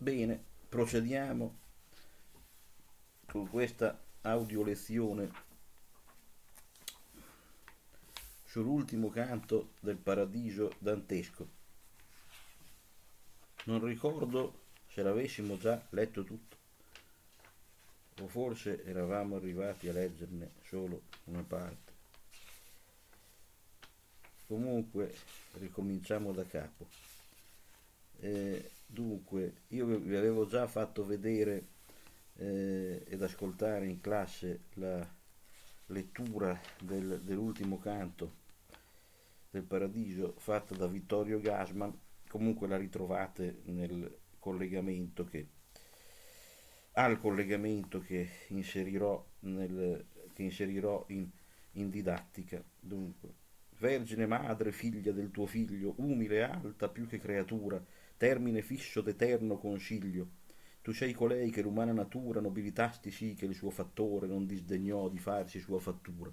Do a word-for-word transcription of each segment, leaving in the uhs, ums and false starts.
Bene, procediamo con questa audio lezione sull'ultimo canto del Paradiso dantesco. Non ricordo se l'avessimo già letto tutto, o forse eravamo arrivati a leggerne solo una parte. Comunque ricominciamo da capo. Eh, dunque, io vi avevo già fatto vedere eh, ed ascoltare in classe la lettura del, dell'ultimo canto del Paradiso fatta da Vittorio Gassman. Comunque la ritrovate nel collegamento che al collegamento che inserirò, nel, che inserirò in, in didattica. Dunque, Vergine madre, figlia del tuo figlio, umile e alta più che creatura, termine fisso d'eterno consiglio, tu sei colei che l'umana natura nobilitasti sì che il suo fattore non disdegnò di farsi sua fattura.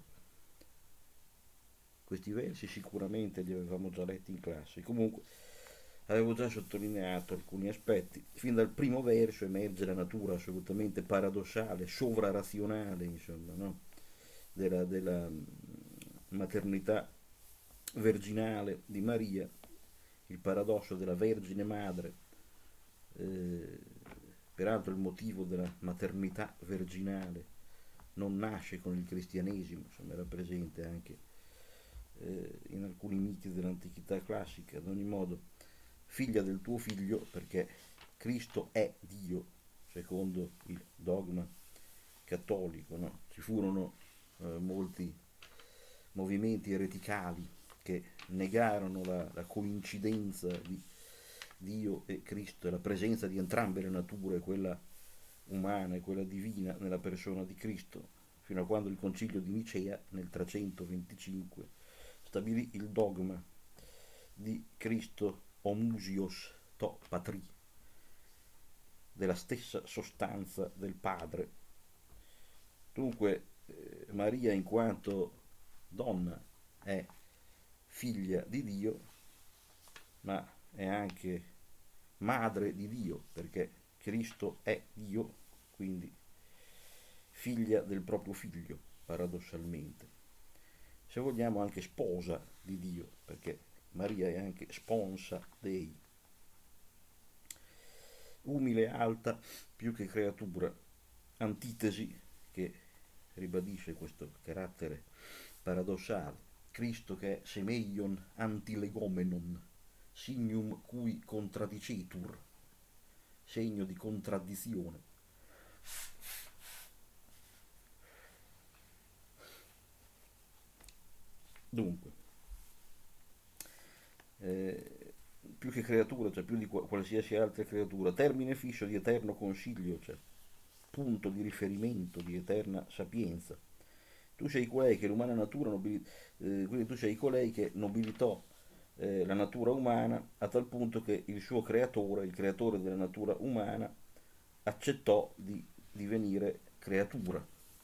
Questi versi sicuramente li avevamo già letti in classe, comunque avevo già sottolineato alcuni aspetti. Fin dal primo verso emerge la natura assolutamente paradossale, sovrarazionale, insomma, no? della, della maternità virginale di Maria, il paradosso della Vergine Madre. Eh, peraltro il motivo della maternità virginale non nasce con il cristianesimo, insomma era presente anche eh, in alcuni miti dell'antichità classica. Ad ogni modo, figlia del tuo figlio, perché Cristo è Dio, secondo il dogma cattolico, no? Ci furono eh, molti movimenti ereticali che negarono la, la coincidenza di Dio e Cristo e la presenza di entrambe le nature, quella umana e quella divina, nella persona di Cristo, fino a quando il concilio di Nicea nel trecentoventicinque stabilì il dogma di Cristo homusios to patri, della stessa sostanza del Padre. Dunque eh, Maria, in quanto donna, è figlia di Dio, ma è anche madre di Dio, perché Cristo è Dio, quindi figlia del proprio figlio, paradossalmente. Se vogliamo anche sposa di Dio, perché Maria è anche sponsa Dei. Umile e alta più che creatura, antitesi che ribadisce questo carattere paradossale. Cristo che è semeion antilegomenon, signum cui contradicetur, segno di contraddizione. Dunque, eh, più che creatura, cioè più di qualsiasi altra creatura, termine fisso di eterno consiglio, cioè punto di riferimento di eterna sapienza. Tu sei colei che l'umana natura nobili- eh, quindi tu sei colei che nobilitò eh, la natura umana a tal punto che il suo creatore, il creatore della natura umana, accettò di divenire creatura.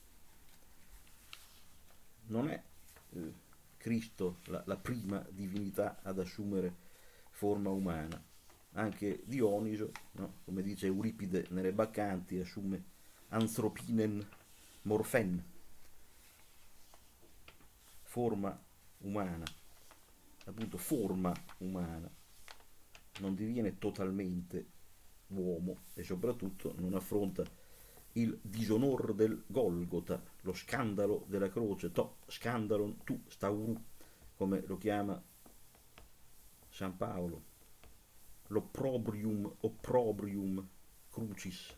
Non è eh, Cristo la, la prima divinità ad assumere forma umana. Anche Dioniso, no? Come dice Euripide nelle Baccanti, assume anthropinen morphen, forma umana, appunto forma umana, non diviene totalmente uomo e soprattutto non affronta il disonor del Golgota, lo scandalo della croce, to scandalon tu stauru, come lo chiama San Paolo, l'opprobrium opprobrium crucis,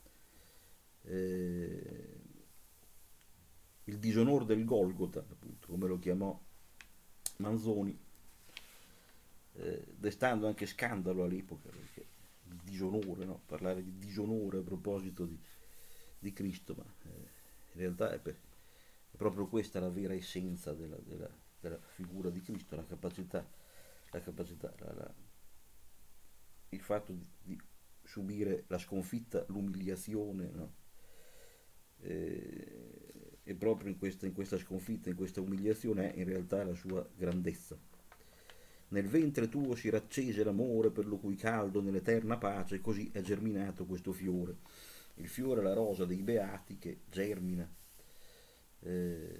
eh, il disonor del Golgota, appunto, come lo chiamò Manzoni, eh, destando anche scandalo all'epoca, perché il disonore, no? Parlare di disonore a proposito di, di Cristo, ma eh, in realtà è, per, è proprio questa la vera essenza della, della, della figura di Cristo, la capacità, la capacità la, la, il fatto di, di subire la sconfitta, l'umiliazione, no? Eh, e proprio in questa, in questa sconfitta, in questa umiliazione è in realtà la sua grandezza. Nel ventre tuo si raccese l'amore per lo cui caldo nell'eterna pace, così è germinato questo fiore. Il fiore è la rosa dei beati che germina, eh,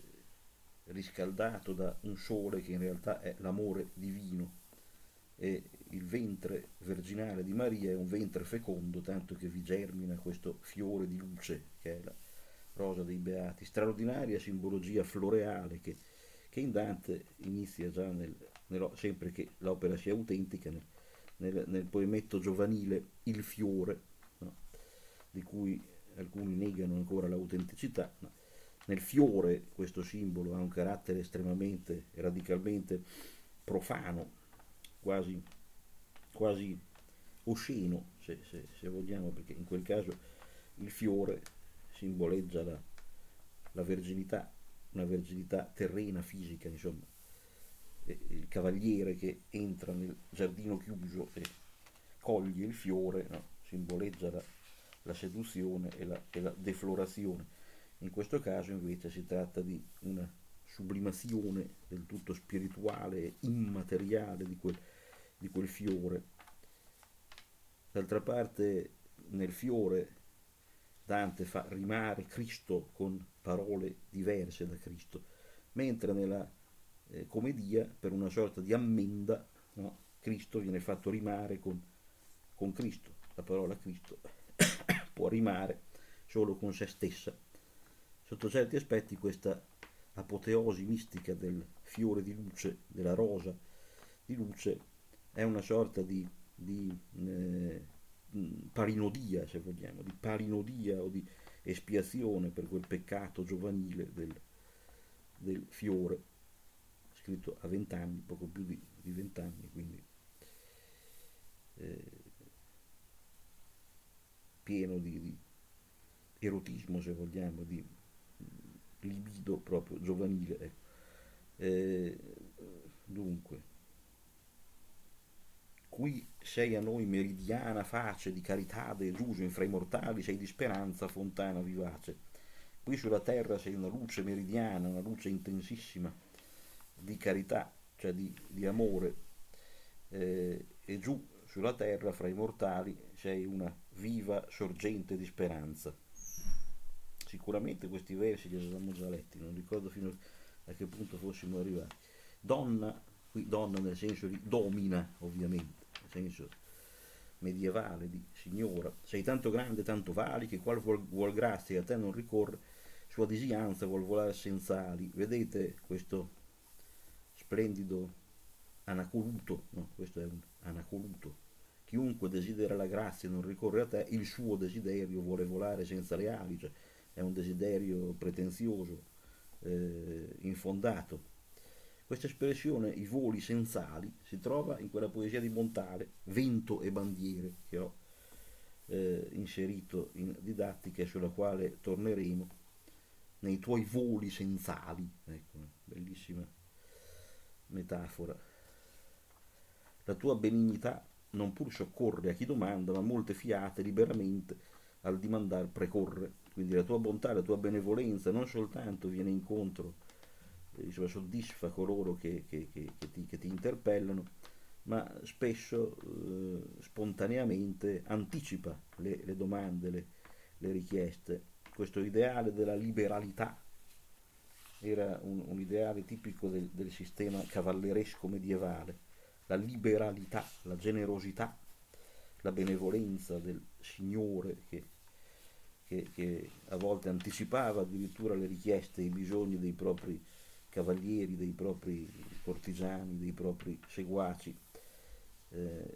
riscaldato da un sole che in realtà è l'amore divino, e il ventre virginale di Maria è un ventre fecondo, tanto che vi germina questo fiore di luce che è la rosa dei beati, straordinaria simbologia floreale che, che in Dante inizia già nel, nel, sempre che l'opera sia autentica, nel, nel, nel poemetto giovanile Il fiore, no? Di cui alcuni negano ancora l'autenticità. No? Nel fiore questo simbolo ha un carattere estremamente e radicalmente profano, quasi, quasi osceno, se, se, se vogliamo, perché in quel caso il fiore simboleggia la, la verginità, una verginità terrena, fisica, insomma. E il cavaliere che entra nel giardino chiuso e coglie il fiore, no? Simboleggia la, la seduzione e la, e la deflorazione. In questo caso invece si tratta di una sublimazione del tutto spirituale e immateriale di quel, di quel fiore. D'altra parte nel fiore Dante fa rimare Cristo con parole diverse da Cristo, mentre nella eh, commedia, per una sorta di ammenda, no? Cristo viene fatto rimare con, con Cristo. La parola Cristo può rimare solo con se stessa. Sotto certi aspetti questa apoteosi mistica del fiore di luce, della rosa di luce, è una sorta di, di eh, parinodia, se vogliamo, di parinodia o di espiazione per quel peccato giovanile del, del fiore, scritto a vent'anni, poco più di, di vent'anni, quindi eh, pieno di, di erotismo, se vogliamo, di libido proprio giovanile. Ecco. Eh, dunque, qui sei a noi meridiana face di carità deluso infra i mortali, sei di speranza fontana vivace. Qui sulla terra sei una luce meridiana, una luce intensissima di carità, cioè di, di amore, eh, e giù sulla terra fra i mortali sei una viva sorgente di speranza. Sicuramente questi versi li avevamo già letti, non ricordo fino a che punto fossimo arrivati. Donna, qui donna nel senso di domina, ovviamente, nel senso medievale di signora, sei tanto grande, tanto vali, che qual vuol, vuol grazia a te non ricorre, sua disianza vuol volare senza ali. Vedete questo splendido anacoluto, no? Questo è un anacoluto. Chiunque desidera la grazia e non ricorre a te, il suo desiderio vuole volare senza le ali, cioè è un desiderio pretenzioso, eh, infondato. Questa espressione, i voli senz'ali, si trova in quella poesia di Montale, Vento e bandiere, che ho eh, inserito in didattica e sulla quale torneremo, nei tuoi voli senz'ali. Ecco, bellissima metafora. La tua benignità non pur soccorre a chi domanda, ma molte fiate liberamente al dimandar precorre. Quindi la tua bontà, la tua benevolenza non soltanto viene incontro, eh, soddisfa coloro che, che, che, che, ti, che ti interpellano, ma spesso eh, spontaneamente anticipa le, le domande, le, le richieste. Questo ideale della liberalità era un, un ideale tipico del, del sistema cavalleresco medievale, la liberalità, la generosità, la benevolenza del signore che, che, che a volte anticipava addirittura le richieste e i bisogni dei propri cavalieri, dei propri cortigiani, dei propri seguaci. Eh,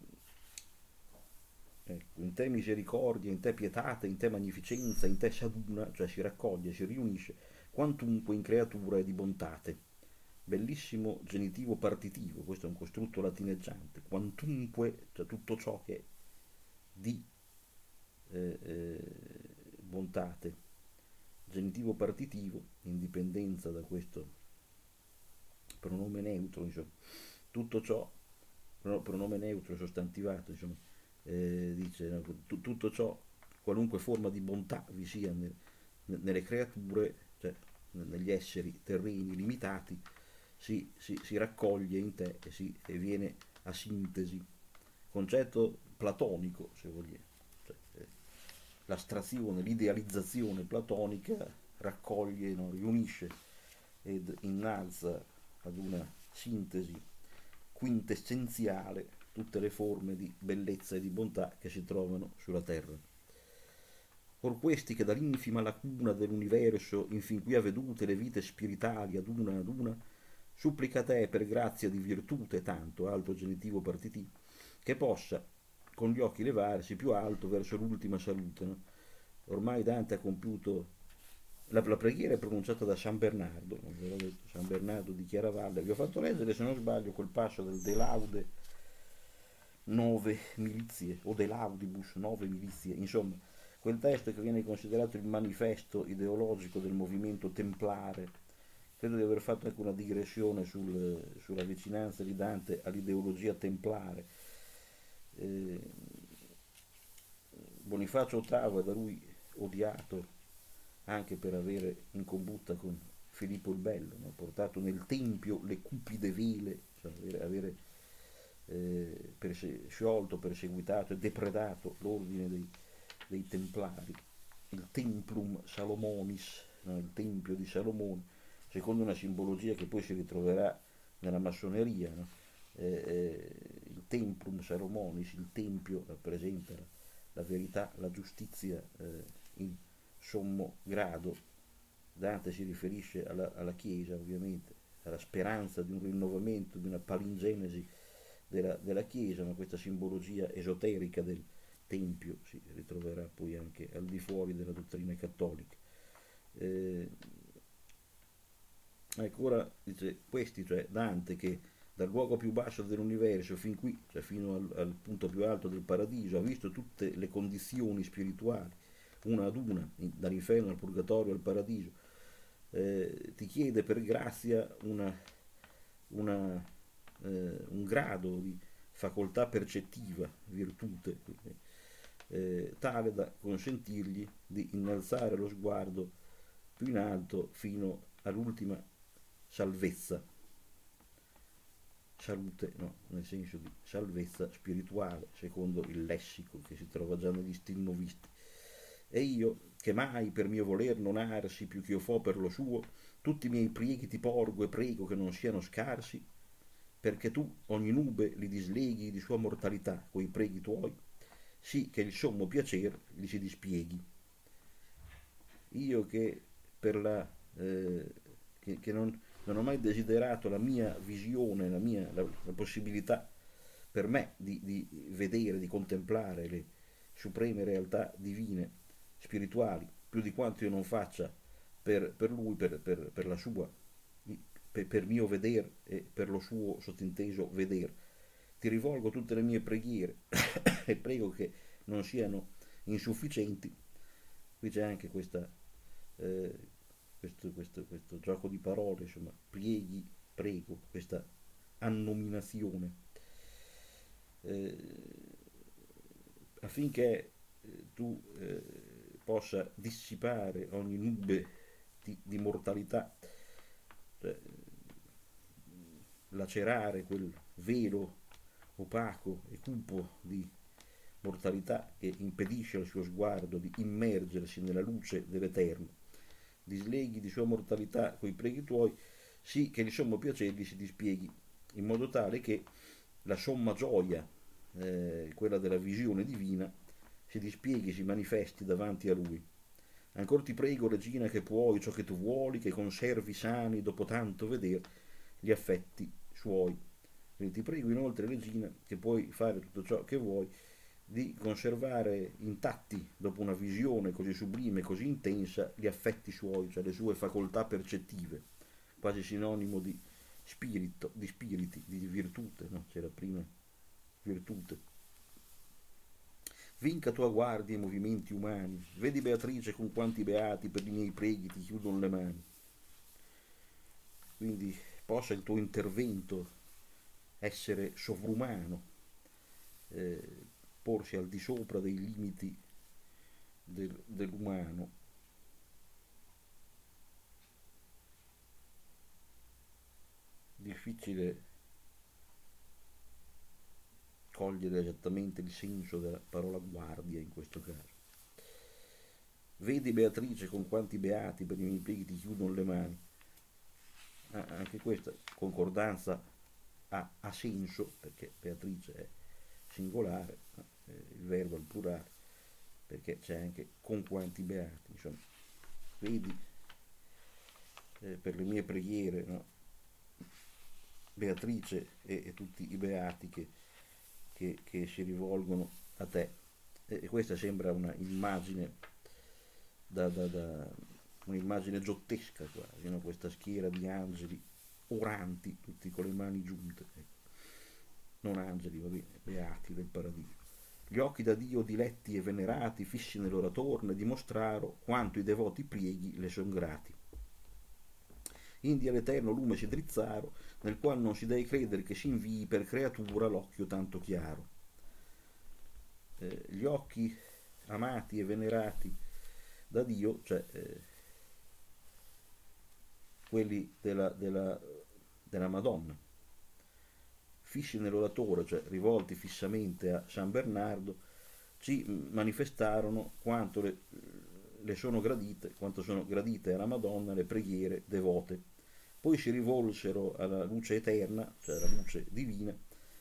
ecco, in te misericordia, in te pietate, in te magnificenza, in te saduna, cioè si raccoglie, si riunisce, quantunque in creatura è di bontate. Bellissimo genitivo partitivo, questo è un costrutto latineggiante, quantunque, cioè tutto ciò che è di eh, eh, bontate, genitivo partitivo, in dipendenza da questo pronome neutro, insomma, tutto ciò, pronome neutro sostantivato, insomma, eh, dice no, t- tutto ciò, qualunque forma di bontà vi sia nel, nelle creature, cioè negli esseri terreni limitati, si, si, si raccoglie in te e, si, e viene a sintesi. Concetto platonico, se vogliamo. Cioè, eh, l'astrazione, l'idealizzazione platonica raccoglie, no, riunisce ed innalza ad una sintesi quintessenziale tutte le forme di bellezza e di bontà che si trovano sulla terra. Or questi che dall'infima lacuna dell'universo in fin qui ha vedute le vite spiritali ad una ad una, supplica te per grazia di virtute tanto, alto genitivo partitivo, che possa con gli occhi levarsi più alto verso l'ultima salute. No? Ormai Dante ha compiuto la, la preghiera è pronunciata da San Bernardo, non ve l'ho detto, San Bernardo di Chiaravalle. Vi ho fatto leggere, se non sbaglio, quel passo del De Laude nove milizie, o De Laudibus nove milizie, insomma, quel testo che viene considerato il manifesto ideologico del movimento templare. Credo di aver fatto anche una digressione sul, sulla vicinanza di Dante all'ideologia templare. Eh, Bonifacio ottavo è da lui odiato anche per avere in combutta con Filippo il Bello, no? Portato nel tempio le cupide vele, cioè avere, avere eh, perse- sciolto, perseguitato e depredato l'ordine dei, dei Templari, il Templum Salomonis, no? Il Tempio di Salomone, secondo una simbologia che poi si ritroverà nella massoneria. No? Eh, eh, il Templum Salomonis, il Tempio, rappresenta la, la verità, la giustizia eh, in sommo grado. Dante si riferisce alla, alla Chiesa, ovviamente, alla speranza di un rinnovamento, di una palingenesi della, della Chiesa, ma questa simbologia esoterica del Tempio si ritroverà poi anche al di fuori della dottrina cattolica. Eh, ecco, ora dice questi, cioè Dante, che dal luogo più basso dell'universo fin qui, cioè fino al, al punto più alto del paradiso, ha visto tutte le condizioni spirituali, una ad una, dall'inferno al purgatorio al paradiso, eh, ti chiede per grazia una, una, eh, un grado di facoltà percettiva, virtute, eh, tale da consentirgli di innalzare lo sguardo più in alto fino all'ultima salvezza, salute, no, nel senso di salvezza spirituale, secondo il lessico che si trova già negli stilnovisti. E io, che mai per mio voler non arsi più che io fo per lo suo, tutti i miei prieghi ti porgo e prego che non siano scarsi, perché tu ogni nube li disleghi di sua mortalità coi preghi tuoi, sì che il sommo piacer li si dispieghi. Io che per la eh, che, che non, non ho mai desiderato la mia visione, la, mia, la, la possibilità per me di, di vedere, di contemplare le supreme realtà divine, spirituali, più di quanto io non faccia per, per lui, per, per, per la sua, per, per mio vedere e per lo suo sottinteso vedere. Ti rivolgo tutte le mie preghiere e prego che non siano insufficienti. Qui c'è anche questa, eh, questo, questo, questo gioco di parole, insomma, prieghi, prego, questa annominazione, eh, affinché eh, tu eh, possa dissipare ogni nube di, di mortalità, cioè, lacerare quel velo opaco e cupo di mortalità che impedisce al suo sguardo di immergersi nella luce dell'Eterno. Disleghi di sua mortalità coi preghi tuoi, sì che il sommo piacere si dispieghi, in modo tale che la somma gioia, eh, quella della visione divina, si dispieghi, si manifesti davanti a lui. Ancora ti prego, Regina, che puoi ciò che tu vuoli, che conservi sani dopo tanto veder gli affetti suoi. Quindi ti prego inoltre, Regina, che puoi fare tutto ciò che vuoi, di conservare intatti, dopo una visione così sublime, così intensa, gli affetti suoi, cioè le sue facoltà percettive, quasi sinonimo di spirito, di spiriti, di virtute, no? C'era prima virtute. Vinca tua guardia i movimenti umani, vedi Beatrice con quanti beati per i miei preghi ti chiudono le mani. Quindi possa il tuo intervento essere sovrumano, eh, porsi al di sopra dei limiti del, dell'umano. difficile cogliere esattamente il senso della parola guardia in questo caso. Vedi Beatrice con quanti beati per i miei pieghi ti chiudono le mani. Ah, anche questa concordanza ha, ha senso, perché Beatrice è singolare, eh, il verbo al plurale, perché c'è anche con quanti beati, insomma. Vedi, eh, per le mie preghiere, no? Beatrice e, e tutti i beati che, che, che si rivolgono a te. E questa sembra una immagine da, da, da un'immagine giottesca quasi, no? Questa schiera di angeli oranti, tutti con le mani giunte, ecco. Non angeli, va bene, beati del paradiso. Gli occhi da Dio diletti e venerati, fissi nell'oratorne, dimostraro quanto i devoti prieghi le son grati. Indi all'eterno lume si drizzaro, nel qual non si dei credere che si invii per creatura l'occhio tanto chiaro. Eh, gli occhi amati e venerati da Dio, cioè eh, quelli della, della, della Madonna, fissi nell'oratore, cioè rivolti fissamente a San Bernardo, ci manifestarono quanto le, le sono gradite, quanto sono gradite alla Madonna le preghiere devote. Poi si rivolsero alla luce eterna, cioè alla luce divina,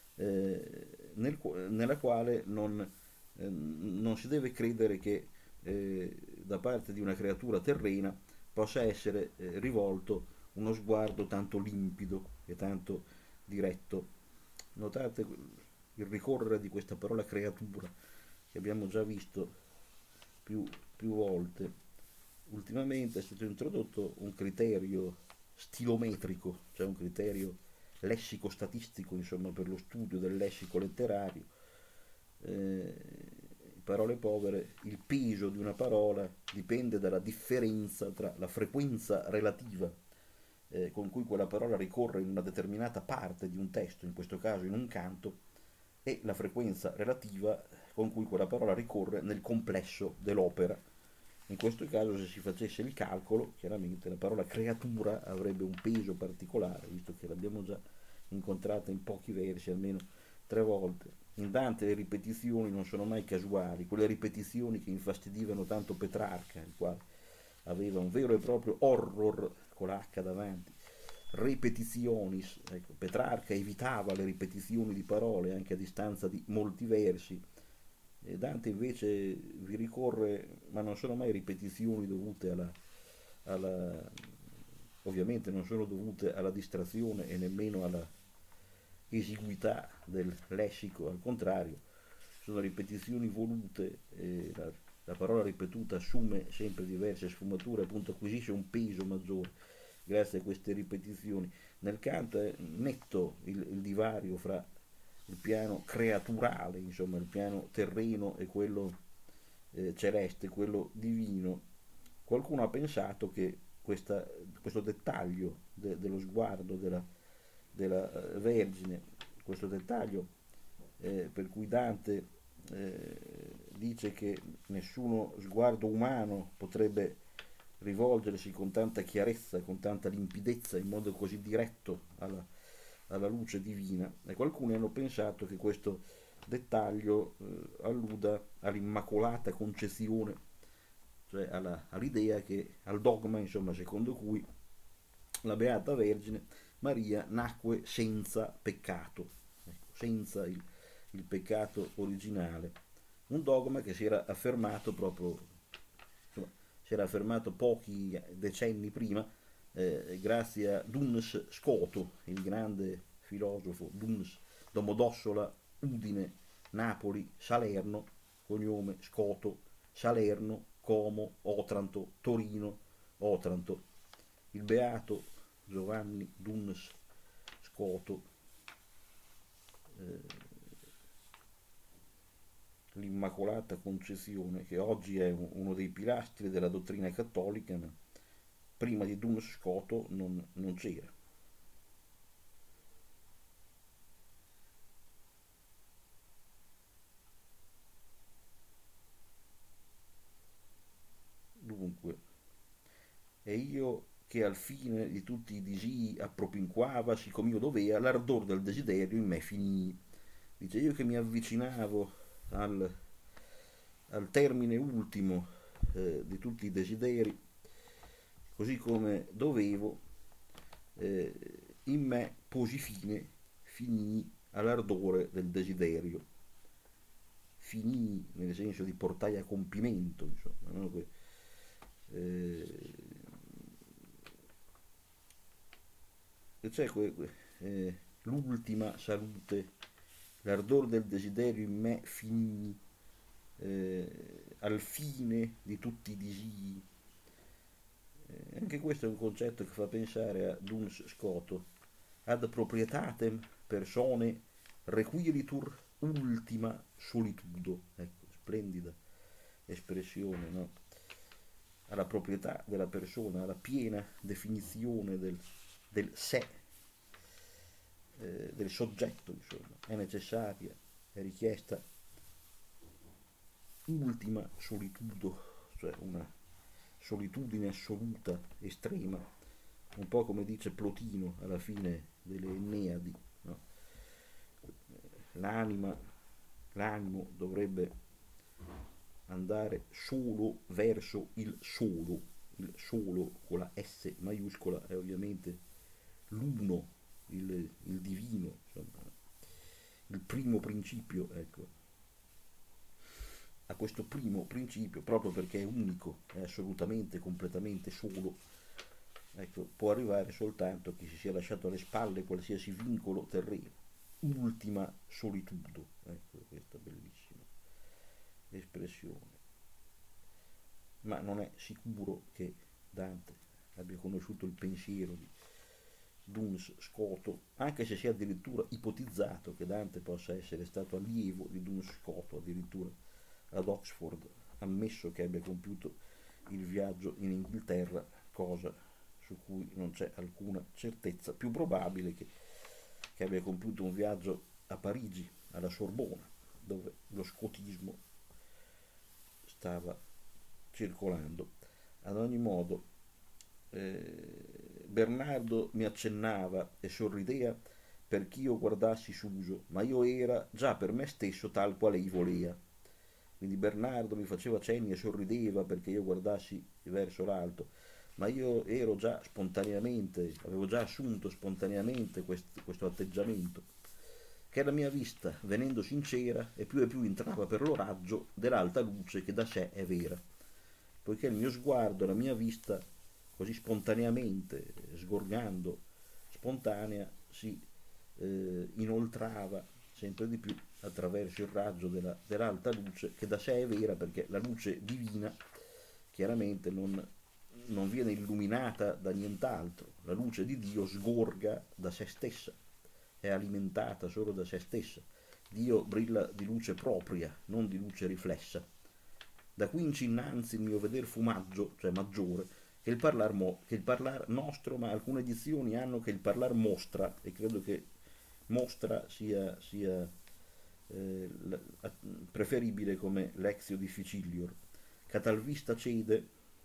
eh, nel, nella quale non, eh, non si deve credere che eh, da parte di una creatura terrena possa essere eh, rivolto uno sguardo tanto limpido e tanto diretto. Notate il ricorrere di questa parola creatura che abbiamo già visto più, più volte. Ultimamente è stato introdotto un criterio stilometrico, cioè un criterio lessico-statistico, insomma, per lo studio del lessico letterario. Eh, parole povere, il peso di una parola dipende dalla differenza tra la frequenza relativa eh, con cui quella parola ricorre in una determinata parte di un testo, in questo caso in un canto, e la frequenza relativa con cui quella parola ricorre nel complesso dell'opera. In questo caso, se si facesse il calcolo, chiaramente la parola creatura avrebbe un peso particolare, visto che l'abbiamo già incontrata in pochi versi, almeno tre volte. In Dante le ripetizioni non sono mai casuali, quelle ripetizioni che infastidivano tanto Petrarca, il quale aveva un vero e proprio horror con la H davanti. Repetitionis, ecco, Petrarca evitava le ripetizioni di parole anche a distanza di molti versi. E Dante invece vi ricorre, ma non sono mai ripetizioni dovute alla, alla ovviamente non sono dovute alla distrazione e nemmeno alla esiguità del lessico, al contrario, sono ripetizioni volute, e la, la parola ripetuta assume sempre diverse sfumature, appunto acquisisce un peso maggiore grazie a queste ripetizioni. Nel canto è netto il, il divario fra il piano creaturale, insomma il piano terreno e quello eh, celeste, quello divino. Qualcuno ha pensato che questa, questo dettaglio de, dello sguardo della, della uh, Vergine, questo dettaglio eh, per cui Dante eh, dice che nessuno sguardo umano potrebbe rivolgersi con tanta chiarezza, con tanta limpidezza, in modo così diretto alla, alla luce divina, e qualcuno hanno pensato che questo dettaglio eh, alluda all'immacolata concezione, cioè alla, all'idea che, al dogma, insomma, secondo cui la Beata Vergine Maria nacque senza peccato, ecco, senza il, il peccato originale, un dogma che si era affermato proprio, insomma, si era affermato pochi decenni prima eh, grazie a Duns Scoto, il grande filosofo Duns, Domodossola, Udine, Napoli, Salerno, cognome Scoto, Salerno, Como, Otranto, Torino, Otranto. Il beato Giovanni Duns Scoto, eh, l'Immacolata Concezione, che oggi è uno dei pilastri della dottrina cattolica, ma prima di Duns Scoto non, non c'era. Dunque, e io che al fine di tutti i disii appropinquava, siccome io dovea, l'ardor del desiderio in me finì. Dice, io che mi avvicinavo al, al termine ultimo eh, di tutti i desideri, così come dovevo, eh, in me posi fine, finì all'ardore del desiderio. Finì nel senso di portai a compimento, insomma, no? eh, c'è que, eh, l'ultima salute, l'ardor del desiderio in me finì eh, al fine di tutti i disii. Eh, anche questo è un concetto che fa pensare a Duns Scoto, ad proprietatem persone requiritur ultima solitudo. Ecco, splendida espressione, no? Alla proprietà della persona, alla piena definizione del, del sé, eh, del soggetto, insomma, è necessaria, è richiesta ultima solitudo, cioè una solitudine assoluta, estrema, un po' come dice Plotino alla fine delle Enneadi, no? L'anima, l'animo dovrebbe andare solo verso il solo, il solo con la S maiuscola è ovviamente l'uno, il, il divino, insomma, il primo principio, ecco. A questo primo principio, proprio perché è unico, è assolutamente, completamente solo, ecco, può arrivare soltanto chi si sia lasciato alle spalle qualsiasi vincolo terreno. Ultima solitudo, ecco questa bellissima espressione. Ma non è sicuro che Dante abbia conosciuto il pensiero di Duns Scoto, anche se si è addirittura ipotizzato che Dante possa essere stato allievo di Duns Scoto, addirittura ad Oxford, ammesso che abbia compiuto il viaggio in Inghilterra, cosa su cui non c'è alcuna certezza, più probabile che, che abbia compiuto un viaggio a Parigi, alla Sorbona, dove lo scotismo stava circolando. Ad ogni modo, eh, Bernardo mi accennava e sorridea perch'io guardassi Suso, ma io era già per me stesso tal quale ei volea. Quindi Bernardo mi faceva cenni e sorrideva perché io guardassi verso l'alto, ma io ero già spontaneamente, avevo già assunto spontaneamente questo, questo atteggiamento, che la mia vista, venendo sincera, e più e più entrava per lo raggio dell'alta luce che da sé è vera, poiché il mio sguardo, la mia vista, così spontaneamente, sgorgando, spontanea, si eh, inoltrava sempre di più attraverso il raggio della, dell'alta luce, che da sé è vera perché la luce divina chiaramente non, non viene illuminata da nient'altro, la luce di Dio sgorga da se stessa, è alimentata solo da se stessa. Dio brilla di luce propria, non di luce riflessa. Da qui innanzi il mio veder fu maggio, cioè maggiore, che il parlar, mo, che il parlar nostro, ma alcune edizioni hanno che il parlar mostra, e credo che mostra sia, sia eh, preferibile come lexio difficilior. Catal vista cede,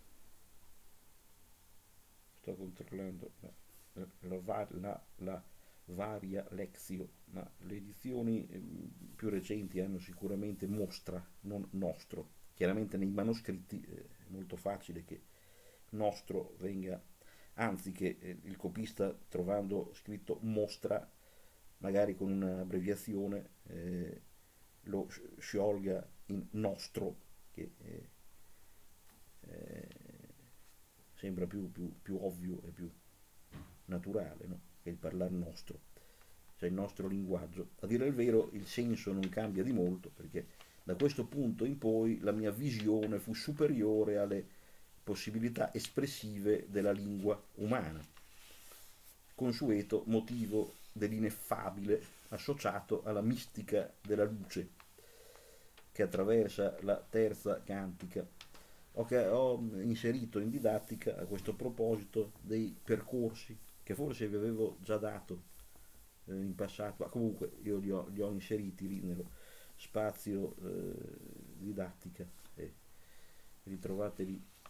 sto controllando la, la, la, la varia lexio, ma le edizioni più recenti hanno sicuramente mostra, non nostro. Chiaramente nei manoscritti è molto facile che nostro venga, anzi che eh, il copista trovando scritto mostra, magari con un'abbreviazione, eh, lo sciolga in nostro, che eh, eh, sembra più, più, più ovvio e più naturale, no? Che il parlare nostro, cioè il nostro linguaggio. A dire il vero il senso non cambia di molto, perché da questo punto in poi la mia visione fu superiore alle possibilità espressive della lingua umana, consueto motivo dell'ineffabile associato alla mistica della luce che attraversa la terza cantica. Ho, ho inserito in didattica a questo proposito dei percorsi che forse vi avevo già dato eh, in passato, ma comunque io li ho, li ho inseriti lì nello spazio eh, didattica e ritrovate lì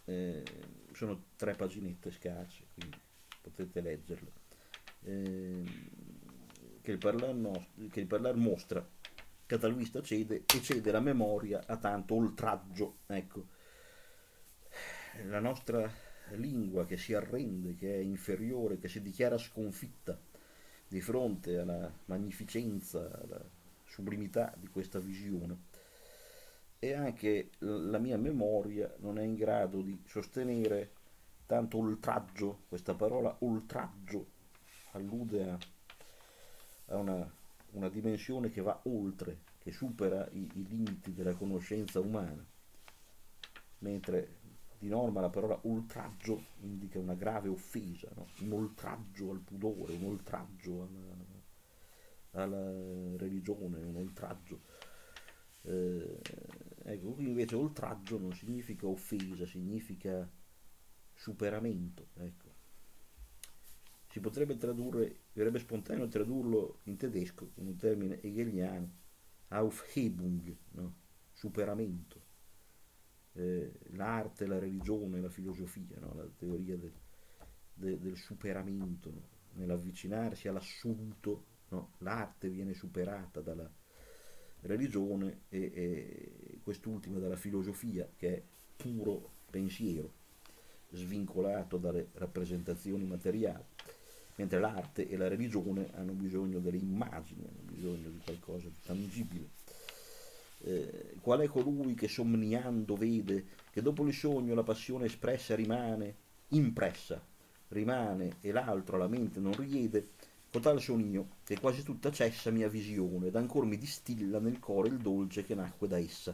eh, sono tre paginette scarse, quindi potete leggerle. Eh, che il parlare, nos- che il parlare mostra che a tal vista cede e cede la memoria a tanto oltraggio. Ecco, la nostra lingua che si arrende, che è inferiore, che si dichiara sconfitta di fronte alla magnificenza, alla sublimità di questa visione. E anche la mia memoria non è in grado di sostenere tanto oltraggio. Questa parola oltraggio allude a, a una, una dimensione che va oltre, che supera i, i limiti della conoscenza umana, mentre di norma la parola oltraggio indica una grave offesa, no? Un oltraggio al pudore, un oltraggio alla, alla religione, un oltraggio. Eh, ecco, qui invece oltraggio non significa offesa, significa superamento. Ecco. Si potrebbe tradurre, verrebbe spontaneo tradurlo in tedesco con un termine hegeliano, Aufhebung, no? Superamento. Eh, l'arte, la religione, la filosofia, no? La teoria del, de- del superamento, no? Nell'avvicinarsi all'assoluto, no? L'arte viene superata dalla religione e, e quest'ultima dalla filosofia, che è puro pensiero, svincolato dalle rappresentazioni materiali, mentre l'arte e la religione hanno bisogno delle immagini, hanno bisogno di qualcosa di tangibile. Eh, qual è colui che somniando vede che dopo il sogno la passione espressa rimane impressa, rimane e l'altro alla mente non riede, cotal son io, che quasi tutta cessa mia visione, ed ancor mi distilla nel core il dolce che nacque da essa.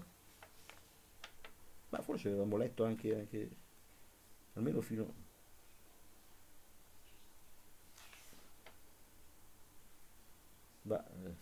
Ma forse avevamo letto anche, anche almeno fino... Bah, eh,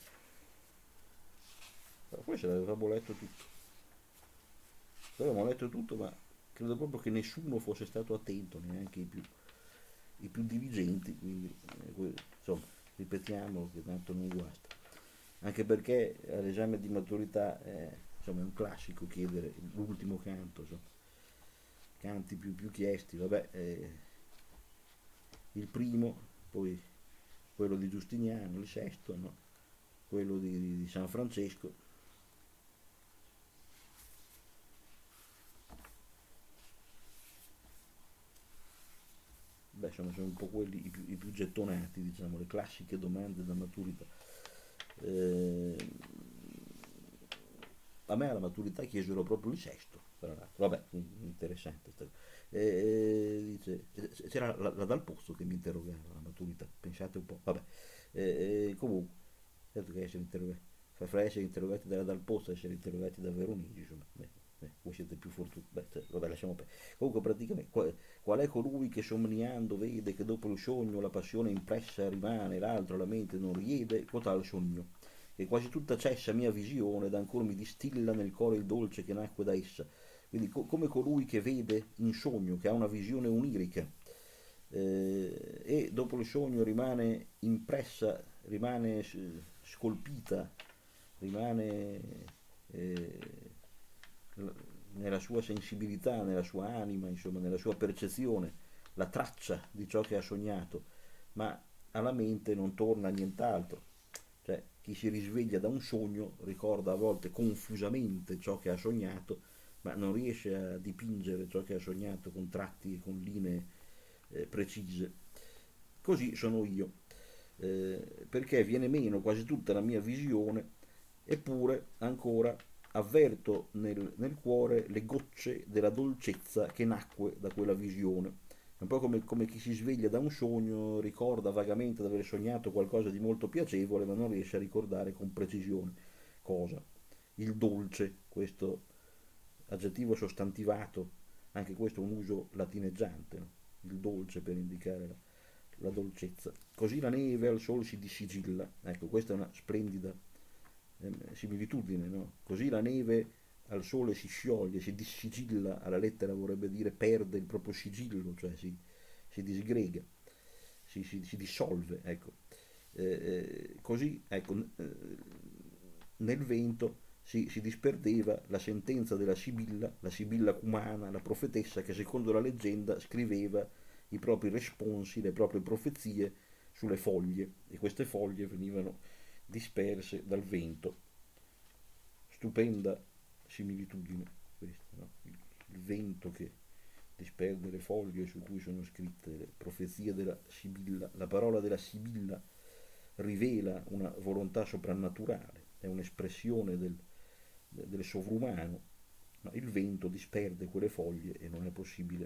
forse l'avevamo letto tutto. Avevamo letto tutto, ma credo proprio che nessuno fosse stato attento, neanche i più, i più diligenti, quindi eh, insomma, ripetiamo che tanto non guasta. Anche perché all'esame di maturità eh, insomma, è un classico chiedere l'ultimo canto, insomma, canti più, più chiesti, vabbè, eh, il primo, poi quello di Giustiniano, il sesto, no? Quello di, di San Francesco. Beh, insomma, sono un po' quelli i più, i più gettonati, diciamo, le classiche domande da maturità. Eh, a me alla maturità chiesero proprio il sesto, tra l'altro. Vabbè, interessante. Eh, dice, c'era la, la Dal Pozzo che mi interrogava alla maturità, pensate un po'. Vabbè, eh, eh, comunque, certo che essere interrogati, fra, fra essere interrogati da Dal Pozzo e essere interrogati da Veronesi, insomma, beh, beh, voi siete più fortunati. Beh, cioè, vabbè, lasciamo perdere. Comunque, praticamente, qual, qual è colui che somniando vede che dopo il sogno la passione impressa rimane, l'altro la mente non riede, cotal sogno che quasi tutta cessa mia visione ed ancora mi distilla nel cuore il dolce che nacque da essa. Quindi co- come colui che vede in sogno, che ha una visione onirica, eh, e dopo il sogno rimane impressa, rimane s- scolpita, rimane eh, l- nella sua sensibilità, nella sua anima, insomma, nella sua percezione, la traccia di ciò che ha sognato, ma alla mente non torna nient'altro. Cioè, chi si risveglia da un sogno ricorda a volte confusamente ciò che ha sognato, ma non riesce a dipingere ciò che ha sognato con tratti e con linee eh, precise. Così sono io, eh, perché viene meno quasi tutta la mia visione, eppure ancora avverto nel, nel cuore le gocce della dolcezza che nacque da quella visione. È un po' come, come chi si sveglia da un sogno, ricorda vagamente di aver sognato qualcosa di molto piacevole, ma non riesce a ricordare con precisione cosa. Il dolce, questo aggettivo sostantivato, anche questo è un uso latineggiante, no? Il dolce per indicare la, la dolcezza. Così la neve al sole si dissigilla. Ecco, questa è una splendida eh, similitudine, no? Così la neve al sole si scioglie, si dissigilla, alla lettera vorrebbe dire perde il proprio sigillo, cioè si, si disgrega, si, si, si dissolve, ecco. Eh, eh, così, ecco, eh, nel vento si, si disperdeva la sentenza della Sibilla, la Sibilla Cumana, la profetessa che secondo la leggenda scriveva i propri responsi, le proprie profezie sulle foglie, e queste foglie venivano disperse dal vento. Stupenda similitudine questa, no? il, il vento che disperde le foglie su cui sono scritte le profezie della Sibilla. La parola della Sibilla rivela una volontà soprannaturale, è un'espressione del, del sovrumano, ma il vento disperde quelle foglie e non è possibile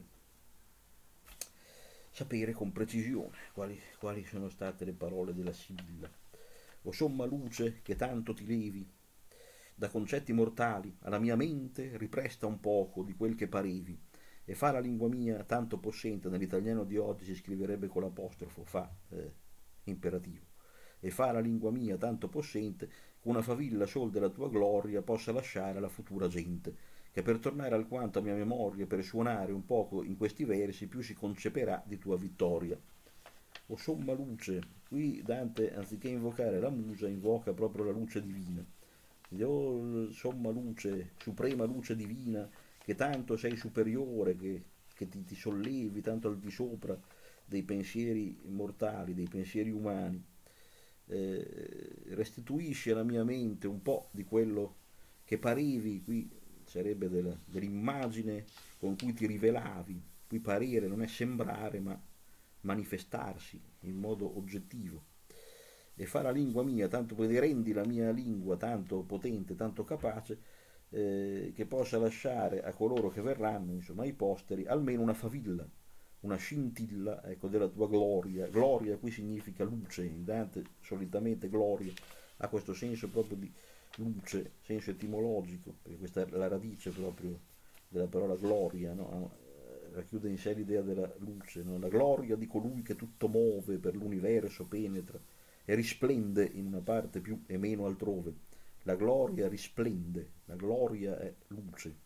sapere con precisione quali, quali sono state le parole della Sibilla. O somma luce che tanto ti levi da concetti mortali, alla mia mente ripresta un poco di quel che parevi, e fa la lingua mia tanto possente, nell'italiano di oggi si scriverebbe con l'apostrofo, fa, eh, imperativo, e fa la lingua mia tanto possente, che una favilla sol della tua gloria possa lasciare alla futura gente, che per tornare alquanto a mia memoria, per suonare un poco in questi versi, più si conceperà di tua vittoria. O somma luce, qui Dante anziché invocare la musa invoca proprio la luce divina. O somma luce, suprema luce divina, che tanto sei superiore, che, che ti, ti sollevi tanto al di sopra dei pensieri mortali, dei pensieri umani, eh, restituisci alla mia mente un po' di quello che parevi, qui sarebbe della, dell'immagine con cui ti rivelavi, qui parere non è sembrare ma manifestarsi in modo oggettivo, e fa la lingua mia, tanto poi rendi la mia lingua tanto potente, tanto capace, eh, che possa lasciare a coloro che verranno, insomma ai posteri, almeno una favilla, una scintilla, ecco, della tua gloria. Gloria qui significa luce, in Dante solitamente gloria ha questo senso proprio di luce, senso etimologico, perché questa è la radice proprio della parola gloria, no? Racchiude in sé l'idea della luce, no? La gloria di colui che tutto muove, per l'universo penetra e risplende in una parte più e meno altrove. La gloria risplende, la gloria è luce.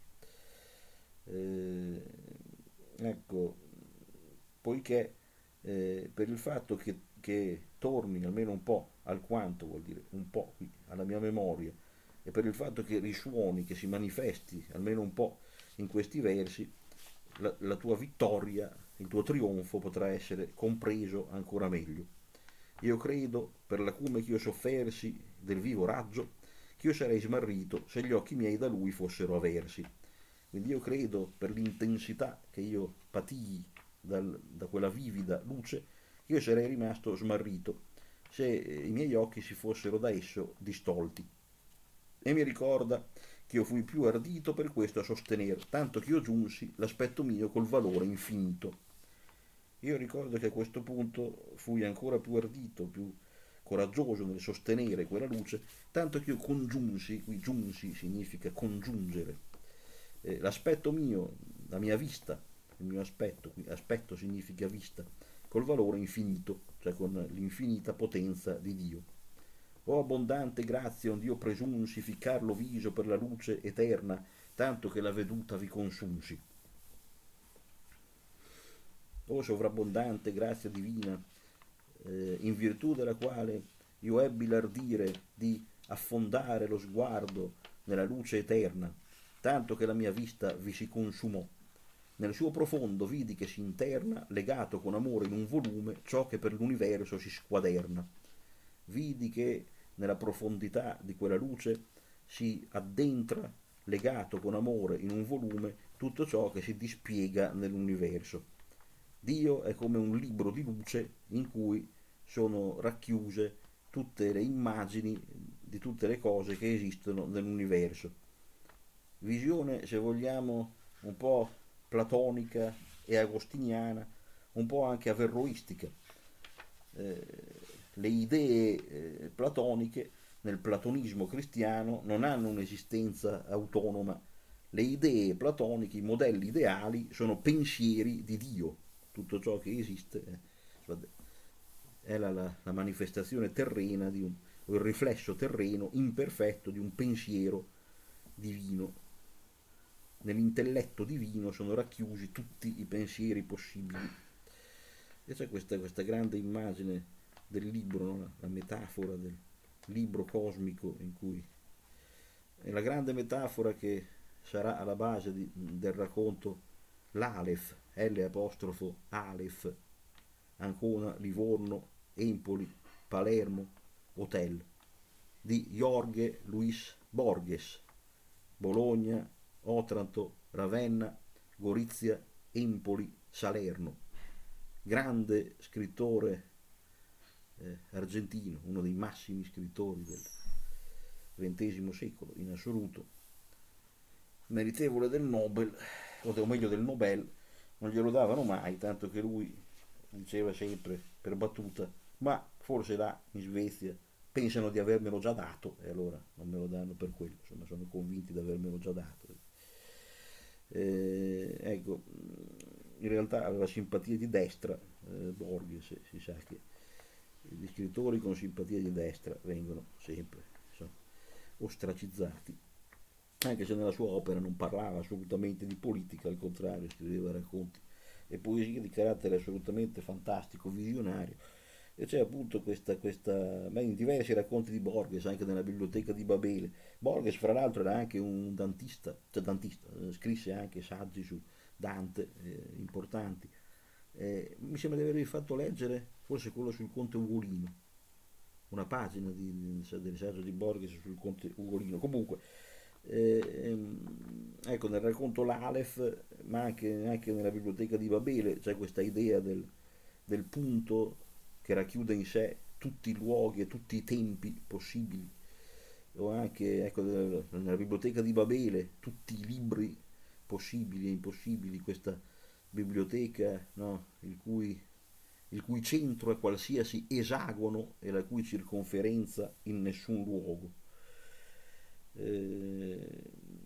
Eh, ecco, poiché eh, per il fatto che, che torni almeno un po', alquanto vuol dire un po' qui, alla mia memoria, e per il fatto che risuoni, che si manifesti almeno un po' in questi versi, la, la tua vittoria, il tuo trionfo potrà essere compreso ancora meglio. Io credo, per l'acume che io soffersi del vivo raggio, che io sarei smarrito se gli occhi miei da lui fossero aversi. Quindi io credo, per l'intensità che io patii dal, da quella vivida luce, che io sarei rimasto smarrito se i miei occhi si fossero da esso distolti. E mi ricorda che io fui più ardito per questo a sostenere, tanto che io giunsi l'aspetto mio col valore infinito. Io ricordo che a questo punto fui ancora più ardito, più coraggioso nel sostenere quella luce, tanto che io congiunsi, qui giunsi significa congiungere, eh, l'aspetto mio, la mia vista, il mio aspetto, qui aspetto significa vista, col valore infinito, cioè con l'infinita potenza di Dio. O abbondante grazia onde io presunsi ficcar lo viso per la luce eterna, tanto che la veduta vi consunsi. O sovrabbondante grazia divina, eh, in virtù della quale io ebbi l'ardire di affondare lo sguardo nella luce eterna, tanto che la mia vista vi si consumò. Nel suo profondo vidi che si interna, legato con amore in un volume, ciò che per l'universo si squaderna. Vidi che nella profondità di quella luce si addentra, legato con amore in un volume, tutto ciò che si dispiega nell'universo. Dio è come un libro di luce in cui sono racchiuse tutte le immagini di tutte le cose che esistono nell'universo. Visione, se vogliamo, un po' platonica e agostiniana, un po' anche averroistica. Eh, le idee eh, platoniche nel platonismo cristiano non hanno un'esistenza autonoma. Le idee platoniche, i modelli ideali, sono pensieri di Dio. Tutto ciò che esiste è la, la, la manifestazione terrena di un, o il riflesso terreno imperfetto di un pensiero divino. Nell'intelletto divino sono racchiusi tutti i pensieri possibili. E c'è questa, questa grande immagine del libro, no? La metafora del libro cosmico in cui È la grande metafora che sarà alla base di- del racconto l'Alef, L apostrofo Alef, Ancona, Livorno, Empoli, Palermo, Hotel, di Jorge Luis Borges, Bologna, Otranto, Ravenna, Gorizia, Empoli, Salerno. Grande scrittore eh, argentino, uno dei massimi scrittori del ventesimo secolo in assoluto, meritevole del Nobel, o meglio del Nobel, non glielo davano mai, tanto che lui diceva sempre per battuta, ma forse là in Svezia pensano di avermelo già dato e allora non me lo danno per quello, insomma sono convinti di avermelo già dato. Eh, ecco, in realtà aveva simpatie di destra, eh, Borges, si sa che gli scrittori con simpatie di destra vengono sempre, insomma, ostracizzati, anche se nella sua opera non parlava assolutamente di politica, al contrario, scriveva racconti e poesie di carattere assolutamente fantastico, visionario. E c'è appunto questa, questa, ma in diversi racconti di Borges, anche nella biblioteca di Babele. Borges, fra l'altro, era anche un dantista, cioè dantista, eh, scrisse anche saggi su Dante, eh, importanti. Eh, mi sembra di avervi fatto leggere forse quello sul conte Ugolino, una pagina di, di, del saggio di Borges sul conte Ugolino. Comunque, eh, ehm, ecco, nel racconto l'Alef, ma anche, anche nella biblioteca di Babele, c'è questa idea del, del punto che racchiude in sé tutti i luoghi e tutti i tempi possibili, o anche ecco, nella biblioteca di Babele tutti i libri possibili e impossibili, questa biblioteca, no, il, cui, il cui centro è qualsiasi esagono e la cui circonferenza in nessun luogo. Eh,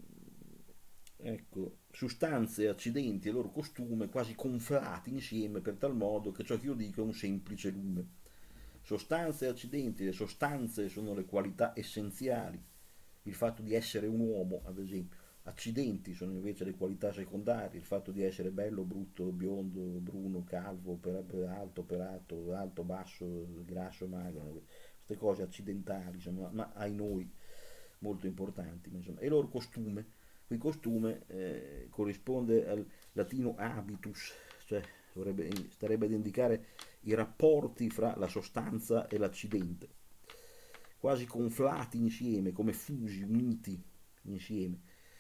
ecco, sostanze, accidenti e loro costume quasi conflati insieme per tal modo che ciò che io dico è un semplice lume. Sostanze e accidenti, le sostanze sono le qualità essenziali, il fatto di essere un uomo, ad esempio. Accidenti sono invece le qualità secondarie, il fatto di essere bello, brutto, biondo, bruno, calvo, per, alto, pelato, alto, basso, grasso, magro, queste cose accidentali, insomma, ma ai noi molto importanti. Insomma. E il loro costume, qui costume eh, corrisponde al latino habitus, cioè dovrebbe, starebbe ad indicare i rapporti fra la sostanza e l'accidente, quasi conflati insieme, come fusi, uniti insieme,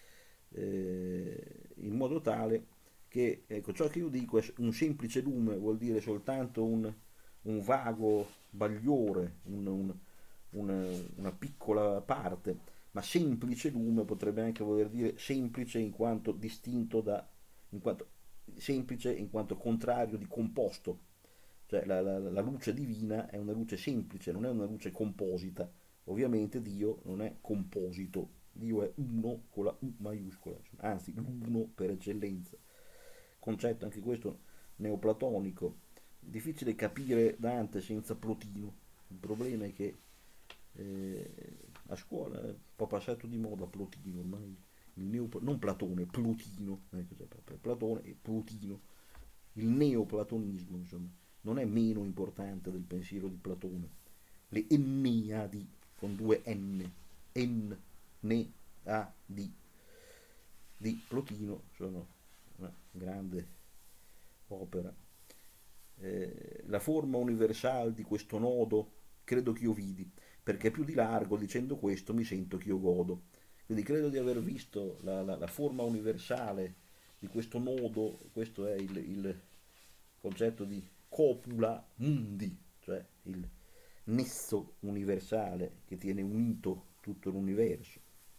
eh, in modo tale che ecco, ciò che io dico è un semplice lume, vuol dire soltanto un, un vago bagliore, un, un, una, una piccola parte, ma semplice lume potrebbe anche voler dire semplice in quanto distinto da, in quanto, semplice in quanto contrario di composto, cioè la, la, la luce divina è una luce semplice, non è una luce composita. Ovviamente Dio non è composito, Dio è uno con la U maiuscola, anzi l'uno per eccellenza. Concetto anche questo neoplatonico. Difficile capire Dante senza Plotino. Il problema è che eh, a scuola è un po' passato di moda Plotino, ormai il neo, non Platone, Plotino, eh, Platone e Plotino, il neoplatonismo, insomma, non è meno importante del pensiero di Platone. Le Enneadi con due N, N, Ne, A, D, di Plotino sono una grande opera. Eh, la forma universale di questo nodo credo che io vidi, perché più di largo dicendo questo mi sento che io godo. Quindi credo di aver visto la, la, la forma universale di questo nodo, questo è il, il concetto di copula mundi, cioè il nesso universale che tiene unito tutto l'universo.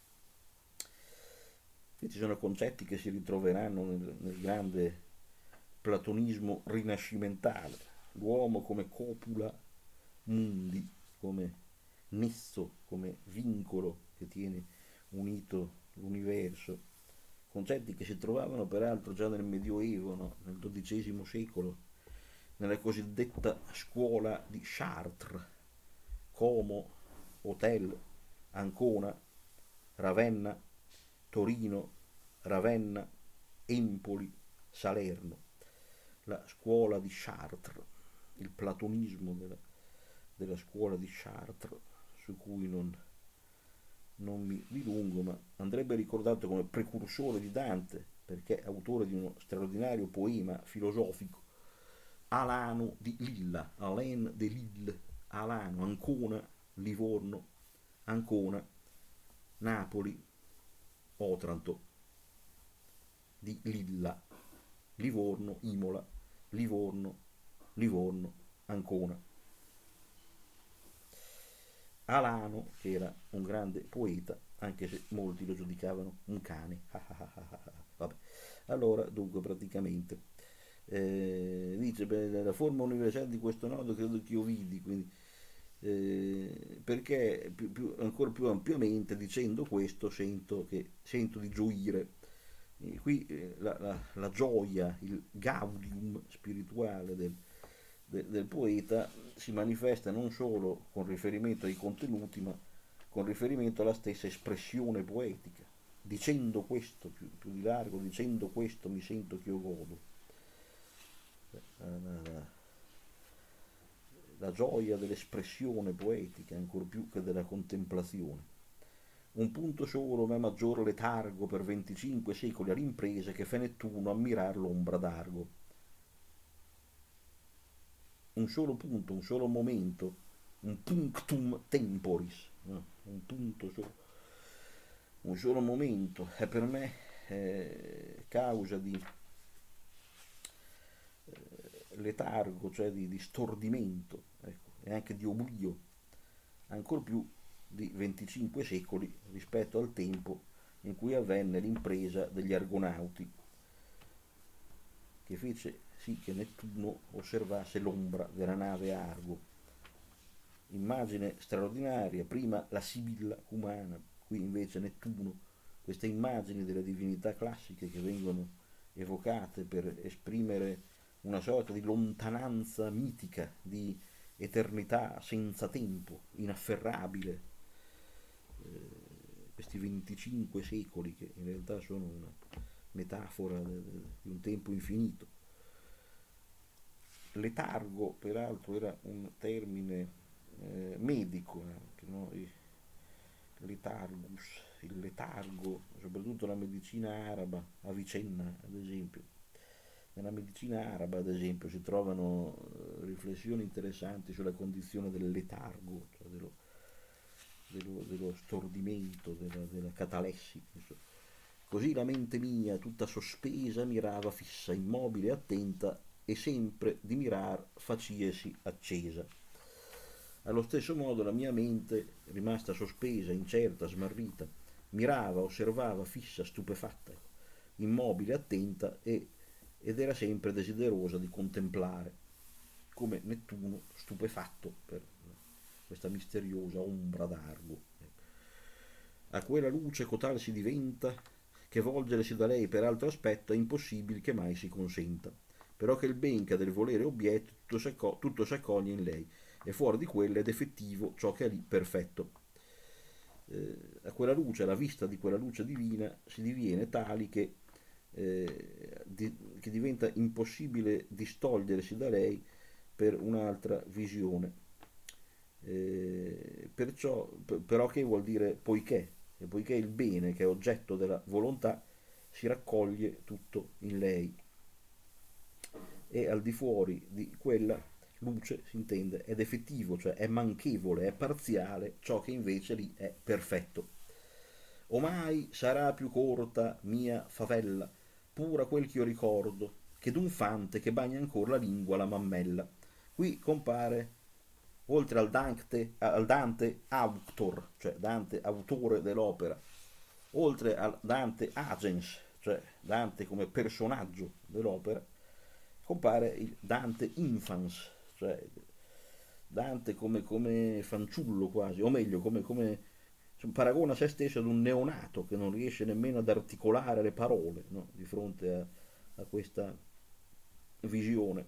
E ci sono concetti che si ritroveranno nel, nel grande platonismo rinascimentale, l'uomo come copula mundi, come nesso, come vincolo che tiene unito l'universo, concetti che si trovavano peraltro già nel Medioevo, no? Nel dodicesimo secolo, nella cosiddetta scuola di Chartres, Como, Hotel, Ancona, Ravenna, Torino, Ravenna, Empoli, Salerno, la scuola di Chartres, il platonismo della, della scuola di Chartres, su cui non, non mi dilungo, ma andrebbe ricordato come precursore di Dante, perché è autore di uno straordinario poema filosofico, Alano di Lilla, Alain de Lille, Alano, Ancona, Livorno, Ancona, Napoli, Otranto, di Lilla, Livorno, Imola, Livorno, Livorno, Ancona. Alano, che era un grande poeta, anche se molti lo giudicavano un cane. Vabbè. Allora, dunque, praticamente, eh, dice, beh, la forma universale di questo nodo credo che io vidi, quindi, eh, perché più, più, ancora più ampiamente dicendo questo sento, che, sento di gioire. E qui eh, la, la, la gioia, il gaudium spirituale del, de- del poeta si manifesta non solo con riferimento ai contenuti, ma con riferimento alla stessa espressione poetica. Dicendo questo, più, più di largo, dicendo questo mi sento che io godo. La, la- la gioia dell'espressione poetica, ancor più che della contemplazione. Un punto solo m'è maggior letargo per venticinque secoli a rimprese che fe Nettuno a mirar l'ombra d'Argo. Un solo punto, un solo momento, un punctum temporis, no? Un punto solo, un solo momento è per me eh, causa di eh, letargo, cioè di, di stordimento, ecco, e anche di oblio, ancor più di venticinque secoli rispetto al tempo in cui avvenne l'impresa degli Argonauti, che fece sì che Nettuno osservasse l'ombra della nave Argo. Immagine straordinaria, prima la Sibilla umana, qui invece Nettuno, queste immagini delle divinità classiche che vengono evocate per esprimere una sorta di lontananza mitica, di eternità senza tempo, inafferrabile, eh, questi venticinque secoli che in realtà sono una metafora di un tempo infinito. Letargo, peraltro, era un termine eh, medico anche, no? Il letargus, il letargo, soprattutto la medicina araba, Avicenna ad esempio. Nella medicina araba, ad esempio, si trovano eh, riflessioni interessanti sulla condizione del letargo, cioè dello, dello, dello stordimento, della, della catalessi. Insomma. Così la mente mia, tutta sospesa, mirava fissa, immobile e attenta, e sempre di mirar faciesi accesa. Allo stesso modo la mia mente, rimasta sospesa, incerta, smarrita, mirava, osservava, fissa, stupefatta, immobile, attenta e, ed era sempre desiderosa di contemplare, come Nettuno stupefatto per questa misteriosa ombra d'Argo. A quella luce cotal si diventa che volgersi da lei per altro aspetto è impossibile che mai si consenta, però che il ben che del volere obietto tutto si acco- tutto si accoglie in lei, e fuori di quella ed effettivo ciò che è lì perfetto. Eh, a quella luce, alla vista di quella luce divina, si diviene tali che, eh, di, che diventa impossibile distogliersi da lei per un'altra visione. Eh, perciò, p- però che vuol dire poiché? E poiché il bene che è oggetto della volontà si raccoglie tutto in lei, e al di fuori di quella luce si intende ed effettivo, cioè è manchevole, è parziale ciò che invece lì è perfetto. Omai sarà più corta mia favella, pura quel che io ricordo, che d'un fante che bagna ancora la lingua la mammella. Qui compare, oltre al Dante, al Dante autor, cioè Dante autore dell'opera, oltre al Dante agens, cioè Dante come personaggio dell'opera, compare il Dante infans, cioè Dante come, come fanciullo quasi, o meglio, come, come cioè, paragona se stesso ad un neonato che non riesce nemmeno ad articolare le parole, no? Di fronte a, a questa visione.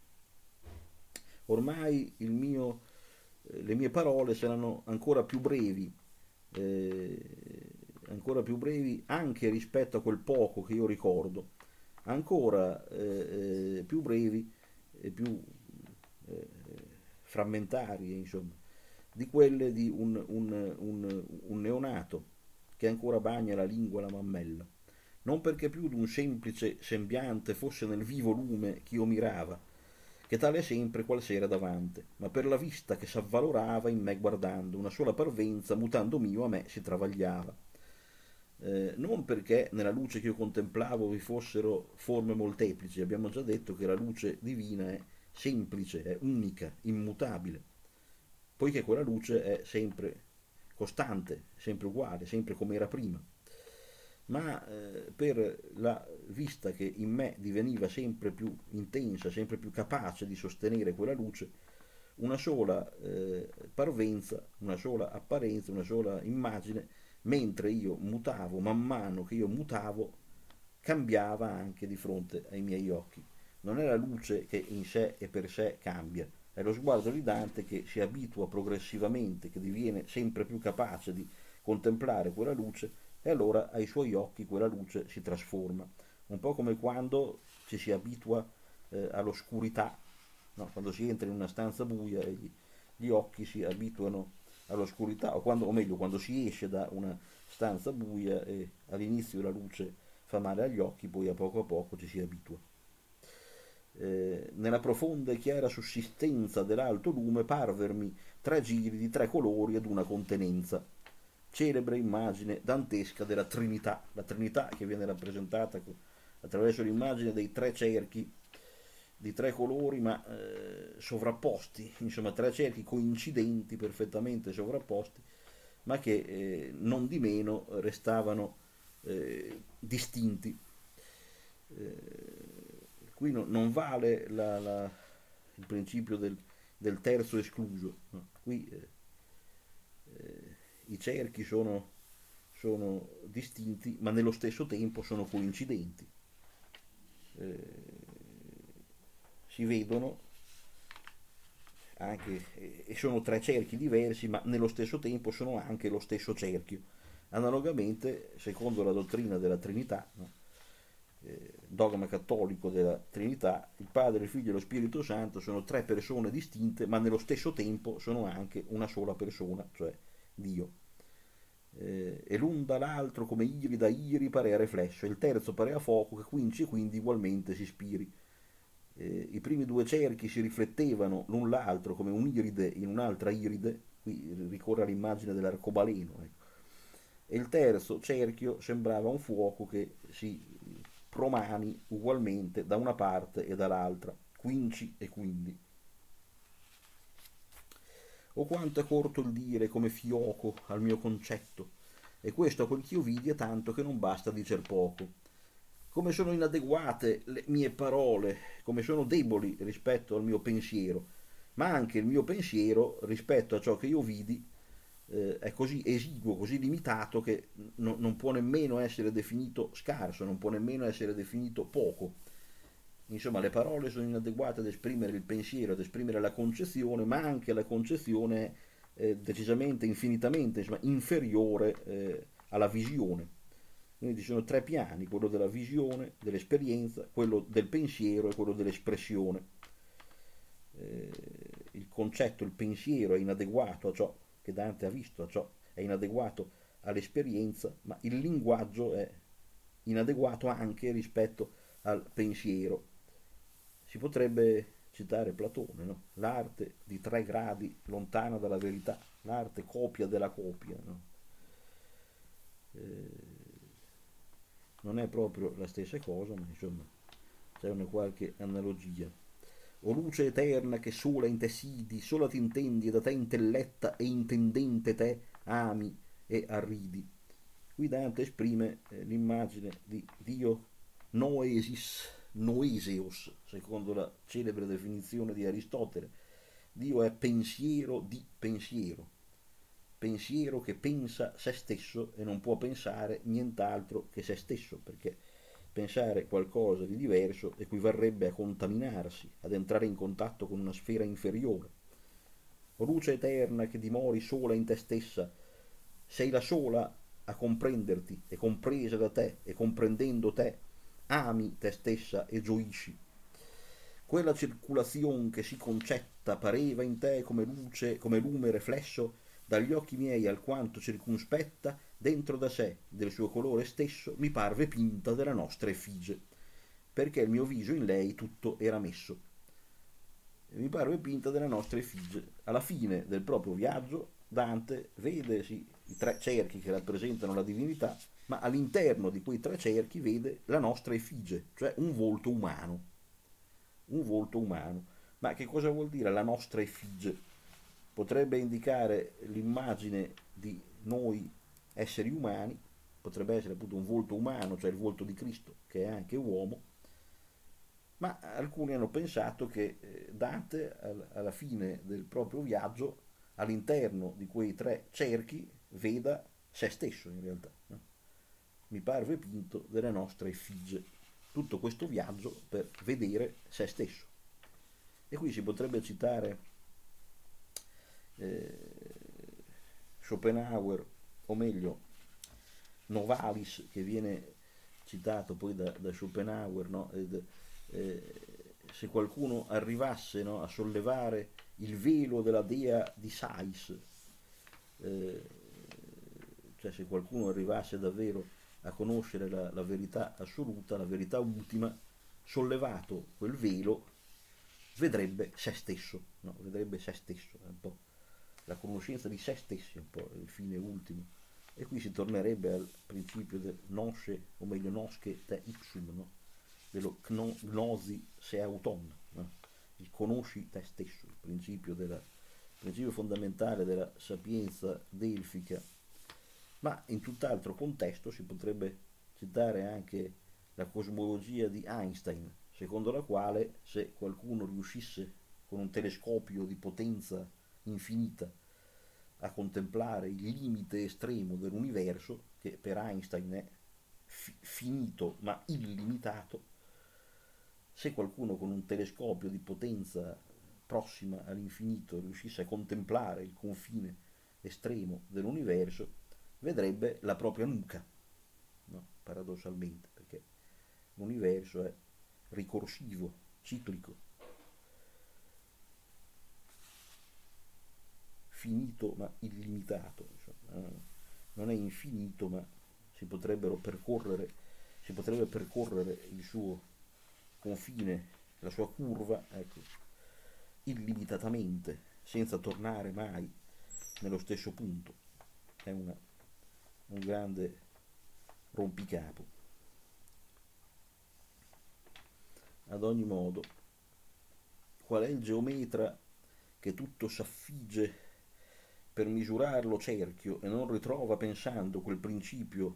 Ormai il mio, eh, le mie parole saranno ancora più brevi, eh, ancora più brevi anche rispetto a quel poco che io ricordo, ancora eh, eh, più brevi e più eh, frammentarie, insomma, di quelle di un, un, un, un neonato che ancora bagna la lingua e la mammella. Non perché più d'un semplice sembiante fosse nel vivo lume ch'io mirava, che tale sempre qual sera davante, ma per la vista che s'avvalorava in me guardando, una sola parvenza mutando mio a me si travagliava. Eh, non perché nella luce che io contemplavo vi fossero forme molteplici, abbiamo già detto che la luce divina è semplice, è unica, immutabile, poiché quella luce è sempre costante, sempre uguale, sempre come era prima. Ma eh, per la vista che in me diveniva sempre più intensa, sempre più capace di sostenere quella luce, una sola eh, parvenza, una sola apparenza, una sola immagine, mentre io mutavo, man mano che io mutavo, cambiava anche di fronte ai miei occhi. Non è la luce che in sé e per sé cambia, è lo sguardo di Dante che si abitua progressivamente, che diviene sempre più capace di contemplare quella luce e allora ai suoi occhi quella luce si trasforma. Un po' come quando ci si abitua eh, all'oscurità, no? Quando si entra in una stanza buia e gli, gli occhi si abituano all'oscurità, o, quando, o meglio, quando si esce da una stanza buia e all'inizio la luce fa male agli occhi, poi a poco a poco ci si abitua. Eh, nella profonda e chiara sussistenza dell'alto lume parvermi tre giri di tre colori ad una contenenza, celebre immagine dantesca della Trinità, la Trinità che viene rappresentata attraverso l'immagine dei tre cerchi di tre colori ma eh, sovrapposti, insomma tre cerchi coincidenti, perfettamente sovrapposti, ma che eh, non di meno restavano eh, distinti. Eh, qui no, non vale la, la, il principio del, del terzo escluso, no? Qui eh, eh, i cerchi sono, sono distinti, ma nello stesso tempo sono coincidenti. Eh, si vedono anche, e sono tre cerchi diversi, ma nello stesso tempo sono anche lo stesso cerchio. Analogamente, secondo la dottrina della Trinità, no? eh, dogma cattolico della Trinità, il Padre, il Figlio e lo Spirito Santo sono tre persone distinte, ma nello stesso tempo sono anche una sola persona, cioè Dio. Eh, e l'un dall'altro come iri da iri pare a riflesso, e il terzo pare a fuoco che quinci e quindi ugualmente si spiri. Eh, I primi due cerchi si riflettevano l'un l'altro come un'iride in un'altra iride, qui ricorre all'immagine dell'arcobaleno, ecco. E il terzo cerchio sembrava un fuoco che si promani ugualmente da una parte e dall'altra, quinci e quindi. O quanto è corto il dire come fioco al mio concetto, e questo a quel ch'io vidi è tanto che non basta dicer poco. Come sono inadeguate le mie parole, come sono deboli rispetto al mio pensiero, ma anche il mio pensiero rispetto a ciò che io vidi eh, è così esiguo, così limitato che no, non può nemmeno essere definito scarso, non può nemmeno essere definito poco. Insomma, le parole sono inadeguate ad esprimere il pensiero, ad esprimere la concezione, ma anche la concezione è eh, decisamente, infinitamente, insomma, inferiore eh, alla visione. Quindi ci sono tre piani, quello della visione, dell'esperienza, quello del pensiero e quello dell'espressione. Eh, il concetto, il pensiero è inadeguato a ciò che Dante ha visto, a ciò è inadeguato all'esperienza, ma il linguaggio è inadeguato anche rispetto al pensiero. Si potrebbe citare Platone, no? L'arte di tre gradi lontana dalla verità, l'arte copia della copia, no? Eh, non è proprio la stessa cosa, ma insomma c'è una qualche analogia. O luce eterna che sola in te sidi, sola ti intendi e da te intelletta e intendente te ami e arridi. Qui Dante esprime eh, l'immagine di Dio noesis, noeseos, secondo la celebre definizione di Aristotele. Dio è pensiero di pensiero, pensiero che pensa se stesso e non può pensare nient'altro che se stesso, perché pensare qualcosa di diverso equivarrebbe a contaminarsi, ad entrare in contatto con una sfera inferiore. O luce eterna che dimori sola in te stessa, sei la sola a comprenderti e compresa da te e comprendendo te, ami te stessa e gioisci. Quella circolazione che si concetta pareva in te come luce, come lume riflesso dagli occhi miei alquanto circunspetta, dentro da sé, del suo colore stesso, mi parve pinta della nostra effigie, perché il mio viso in lei tutto era messo. Mi parve pinta della nostra effigie. Alla fine del proprio viaggio, Dante vede sì, i tre cerchi che rappresentano la divinità, ma all'interno di quei tre cerchi vede la nostra effigie, cioè un volto umano. Un volto umano. Ma che cosa vuol dire la nostra effigie? Potrebbe indicare l'immagine di noi esseri umani, potrebbe essere appunto un volto umano, cioè il volto di Cristo, che è anche uomo, ma alcuni hanno pensato che eh, Dante alla fine del proprio viaggio, all'interno di quei tre cerchi, veda se stesso in realtà. No? Mi parve pinto delle nostre effigie. Tutto questo viaggio per vedere se stesso. E qui si potrebbe citare eh, Schopenhauer, o meglio Novalis, che viene citato poi da, da Schopenhauer, no? Ed, eh, se qualcuno arrivasse, no, a sollevare il velo della dea di Sais, eh, cioè se qualcuno arrivasse davvero a conoscere la, la verità assoluta, la verità ultima, sollevato quel velo, vedrebbe se stesso, no? Vedrebbe se stesso, è un po' la conoscenza di se stessi, è un po' il fine ultimo. E qui si tornerebbe al principio del nosce, o meglio nosche te ipsum, no? Dello gno, gnosi se auton, no? Il conosci te stesso, il principio, della, il principio fondamentale della sapienza delfica. Ma in tutt'altro contesto si potrebbe citare anche la cosmologia di Einstein, secondo la quale se qualcuno riuscisse con un telescopio di potenza infinita a contemplare il limite estremo dell'universo, che per Einstein è fi- finito ma illimitato, se qualcuno con un telescopio di potenza prossima all'infinito riuscisse a contemplare il confine estremo dell'universo, vedrebbe la propria nuca, no? Paradossalmente, perché l'universo è ricorsivo, ciclico, finito ma illimitato, insomma. Non è infinito ma si potrebbero percorrere, si potrebbe percorrere il suo confine, la sua curva, ecco, illimitatamente, senza tornare mai nello stesso punto. È una, un grande rompicapo. Ad ogni modo, qual è il geometra che tutto s'affigge per misurarlo cerchio e non ritrova pensando quel principio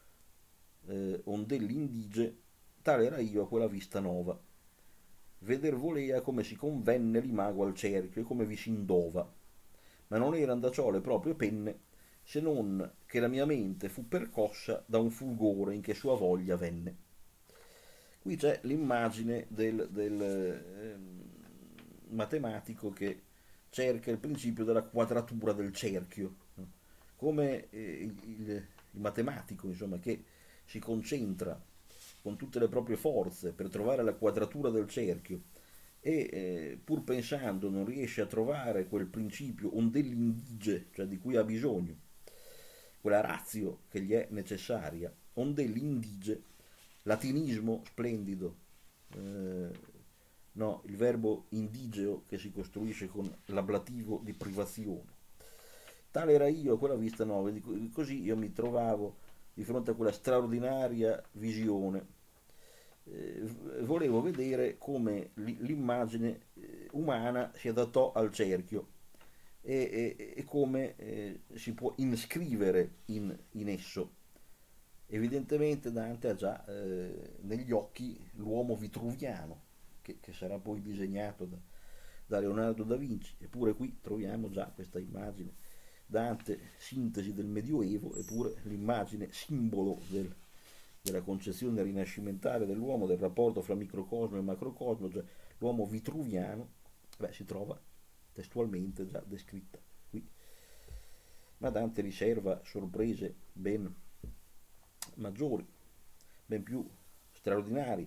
eh, ond'ell'indige, tale era io a quella vista nova. Veder volea come si convenne l'imago al cerchio e come vi si indova, ma non eran da ciò le proprie penne, se non che la mia mente fu percossa da un fulgore in che sua voglia venne. Qui c'è l'immagine del, del eh, matematico che cerca il principio della quadratura del cerchio, no? Come eh, il, il, il matematico, insomma, che si concentra con tutte le proprie forze per trovare la quadratura del cerchio e eh, pur pensando non riesce a trovare quel principio ond'ell'indige, cioè di cui ha bisogno, quella razio che gli è necessaria, ond'ell'indige, latinismo splendido, eh, no, il verbo indigeo che si costruisce con l'ablativo di privazione. Tale era io a quella vista nuova, così io mi trovavo di fronte a quella straordinaria visione. Eh, volevo vedere come l'immagine eh, umana si adattò al cerchio e, e, e come eh, si può iscrivere in, in esso. Evidentemente Dante ha già eh, negli occhi l'uomo vitruviano, che, che sarà poi disegnato da, da Leonardo da Vinci, eppure qui troviamo già questa immagine. Dante, sintesi del Medioevo, eppure l'immagine simbolo del, della concezione rinascimentale dell'uomo, del rapporto fra microcosmo e macrocosmo, cioè l'uomo vitruviano, beh, si trova testualmente già descritta qui. Ma Dante riserva sorprese ben maggiori, ben più straordinarie,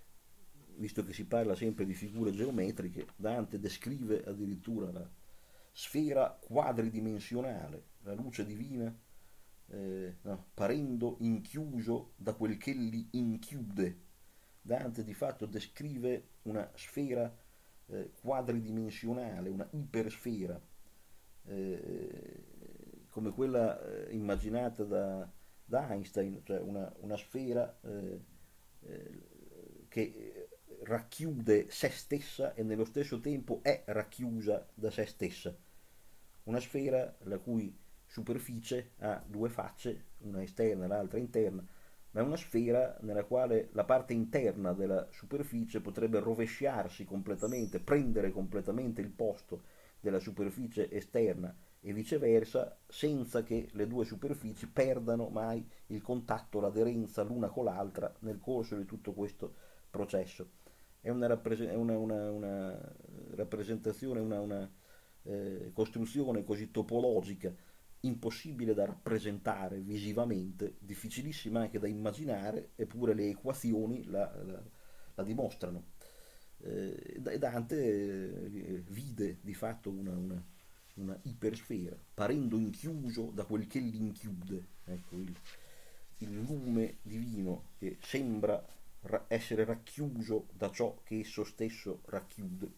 visto che si parla sempre di figure geometriche. Dante descrive addirittura la sfera quadridimensionale, la luce divina, eh, no, parendo inchiuso da quel che li inchiude. Dante di fatto descrive una sfera eh, quadridimensionale, una ipersfera, eh, come quella eh, immaginata da, da Einstein, cioè una, una sfera eh, eh, che racchiude se stessa e nello stesso tempo è racchiusa da se stessa. Una sfera la cui superficie ha due facce, una esterna e l'altra interna, ma è una sfera nella quale la parte interna della superficie potrebbe rovesciarsi completamente, prendere completamente il posto della superficie esterna e viceversa, senza che le due superfici perdano mai il contatto, l'aderenza l'una con l'altra nel corso di tutto questo processo. È una, rappres- è una, una, una rappresentazione, una, una eh, costruzione così topologica, impossibile da rappresentare visivamente, difficilissima anche da immaginare, eppure le equazioni la, la, la dimostrano. Eh, Dante eh, vide di fatto una, una, una ipersfera, parendo inchiuso da quel che l'inchiude. Ecco, il, il lume divino che sembra ra- essere racchiuso da ciò che esso stesso racchiude.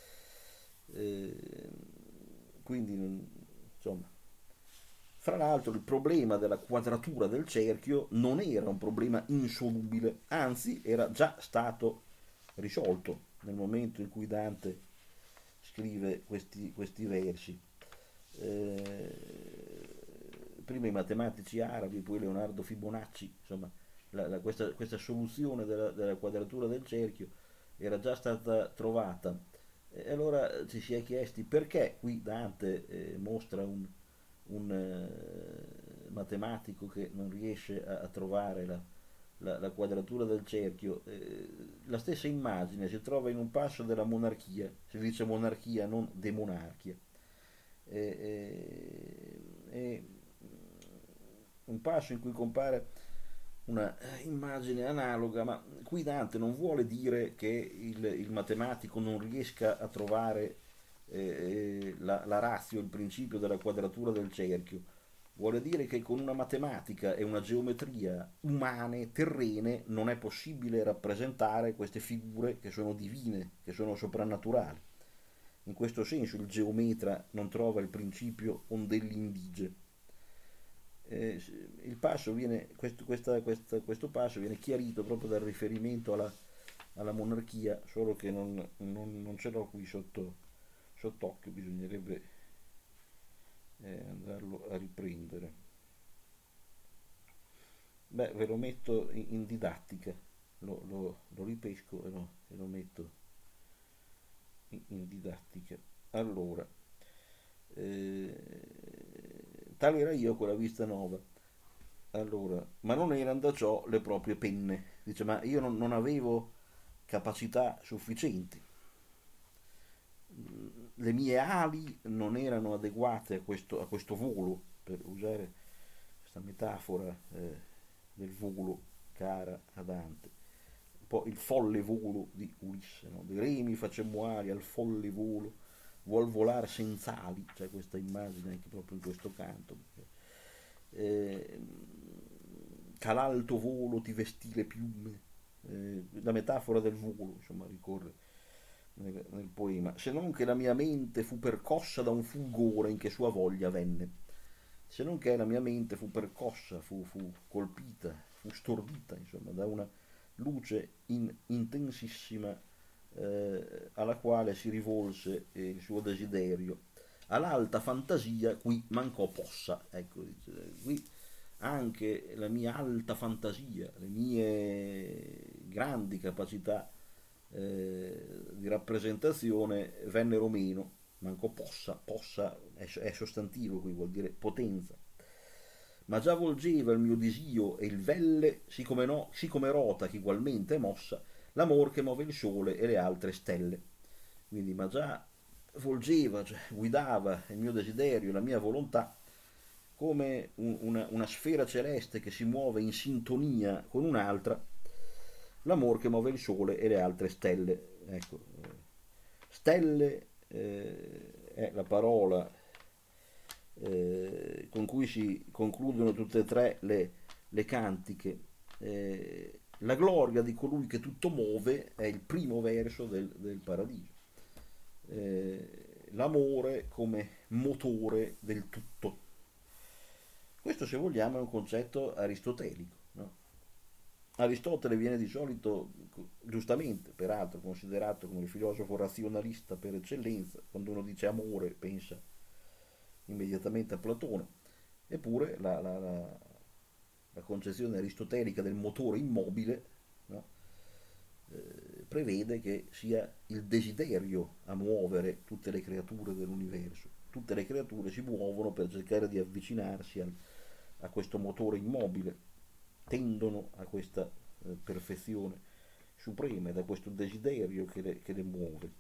Eh, quindi, insomma, fra l'altro il problema della quadratura del cerchio non era un problema insolubile, anzi era già stato risolto nel momento in cui Dante scrive questi, questi versi. Eh, Prima i matematici arabi, poi Leonardo Fibonacci, insomma, la, la, questa, questa, soluzione della, della quadratura del cerchio era già stata trovata. E allora ci si è chiesti perché qui Dante eh, mostra un, un eh, matematico che non riesce a, a trovare la, la, la, quadratura del cerchio. Eh, la stessa immagine si trova in un passo della monarchia, si dice monarchia, non demonarchia. E, e, e un passo in cui compare una immagine analoga, ma qui Dante non vuole dire che il, il matematico non riesca a trovare eh, la, la ratio, il principio della quadratura del cerchio. Vuole dire che con una matematica e una geometria umane, terrene, non è possibile rappresentare queste figure che sono divine, che sono soprannaturali. In questo senso il geometra non trova il principio ondell'indige. Eh, il passo viene, questo, questa, questa, questo passo viene chiarito proprio dal riferimento alla, alla monarchia, solo che non, non, non ce l'ho qui sotto, sott'occhio, bisognerebbe eh, andarlo a riprendere. Beh, ve lo metto in, in didattica, lo, lo, lo ripesco e lo, e lo metto in, in didattica. Allora, eh, tale era io con la vista nuova. Allora, ma non erano da ciò le proprie penne. Dice, ma io non, non avevo capacità sufficienti. Le mie ali non erano adeguate a questo, a questo volo, per usare questa metafora eh, del volo cara a Dante. Un po' il folle volo di Ulisse, no? De remi facemmo ali al folle volo, vuol volare senza ali, c'è questa immagine anche proprio in questo canto. Eh, Calalto volo ti vestì le piume, eh, la metafora del volo, insomma, ricorre nel, nel poema, se non che la mia mente fu percossa da un fulgore in che sua voglia venne, se non che la mia mente fu percossa, fu, fu colpita, fu stordita, insomma, da una luce in, intensissima eh, alla quale si rivolse eh, il suo desiderio. All'alta fantasia qui mancò possa, ecco, dice, qui anche la mia alta fantasia, le mie grandi capacità eh, di rappresentazione vennero meno, manco possa, possa è, è sostantivo qui, vuol dire potenza. Ma già volgeva il mio disio e il velle, siccome, no, siccome rota che ugualmente è mossa, l'amor che muove il sole e le altre stelle. Quindi, ma già volgeva, cioè guidava il mio desiderio, la mia volontà, come un, una, una sfera celeste che si muove in sintonia con un'altra, l'amor che muove il sole e le altre stelle. Ecco, stelle eh, è la parola eh, con cui si concludono tutte e tre le, le cantiche. Eh, la gloria di colui che tutto muove è il primo verso del, del Paradiso. Eh, l'amore come motore del tutto. Questo, se vogliamo, è un concetto aristotelico, no? Aristotele viene di solito, giustamente, peraltro, considerato come il filosofo razionalista per eccellenza. Quando uno dice amore pensa immediatamente a Platone. Eppure la, la, la, la concezione aristotelica del motore immobile, no? eh, prevede che sia il desiderio a muovere tutte le creature dell'universo. Tutte le creature si muovono per cercare di avvicinarsi al, a questo motore immobile, tendono a questa eh, perfezione suprema ed a questo desiderio che le, che le muove.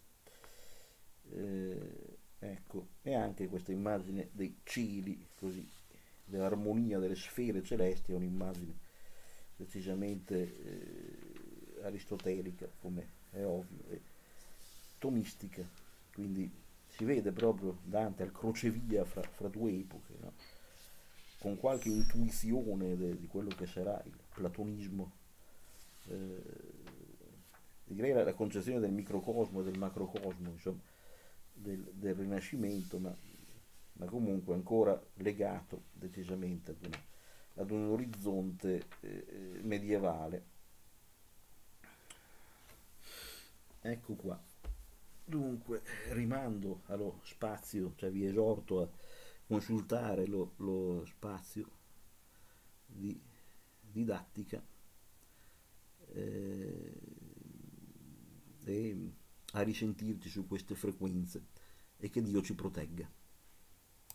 Eh, ecco, e anche questa immagine dei cieli, così, dell'armonia delle sfere celesti, è un'immagine decisamente eh, aristotelica, come è ovvio, e tomistica, quindi si vede proprio Dante al crocevia fra, fra due epoche, no? Con qualche intuizione de, di quello che sarà il platonismo, eh, direi la, la concezione del microcosmo e del macrocosmo, insomma, del, del Rinascimento, ma, ma comunque ancora legato decisamente ad, una, ad un orizzonte eh, medievale. Ecco qua. Dunque, rimando allo spazio, cioè vi esorto a consultare lo, lo spazio di didattica eh, e a risentirci su queste frequenze, e che Dio ci protegga.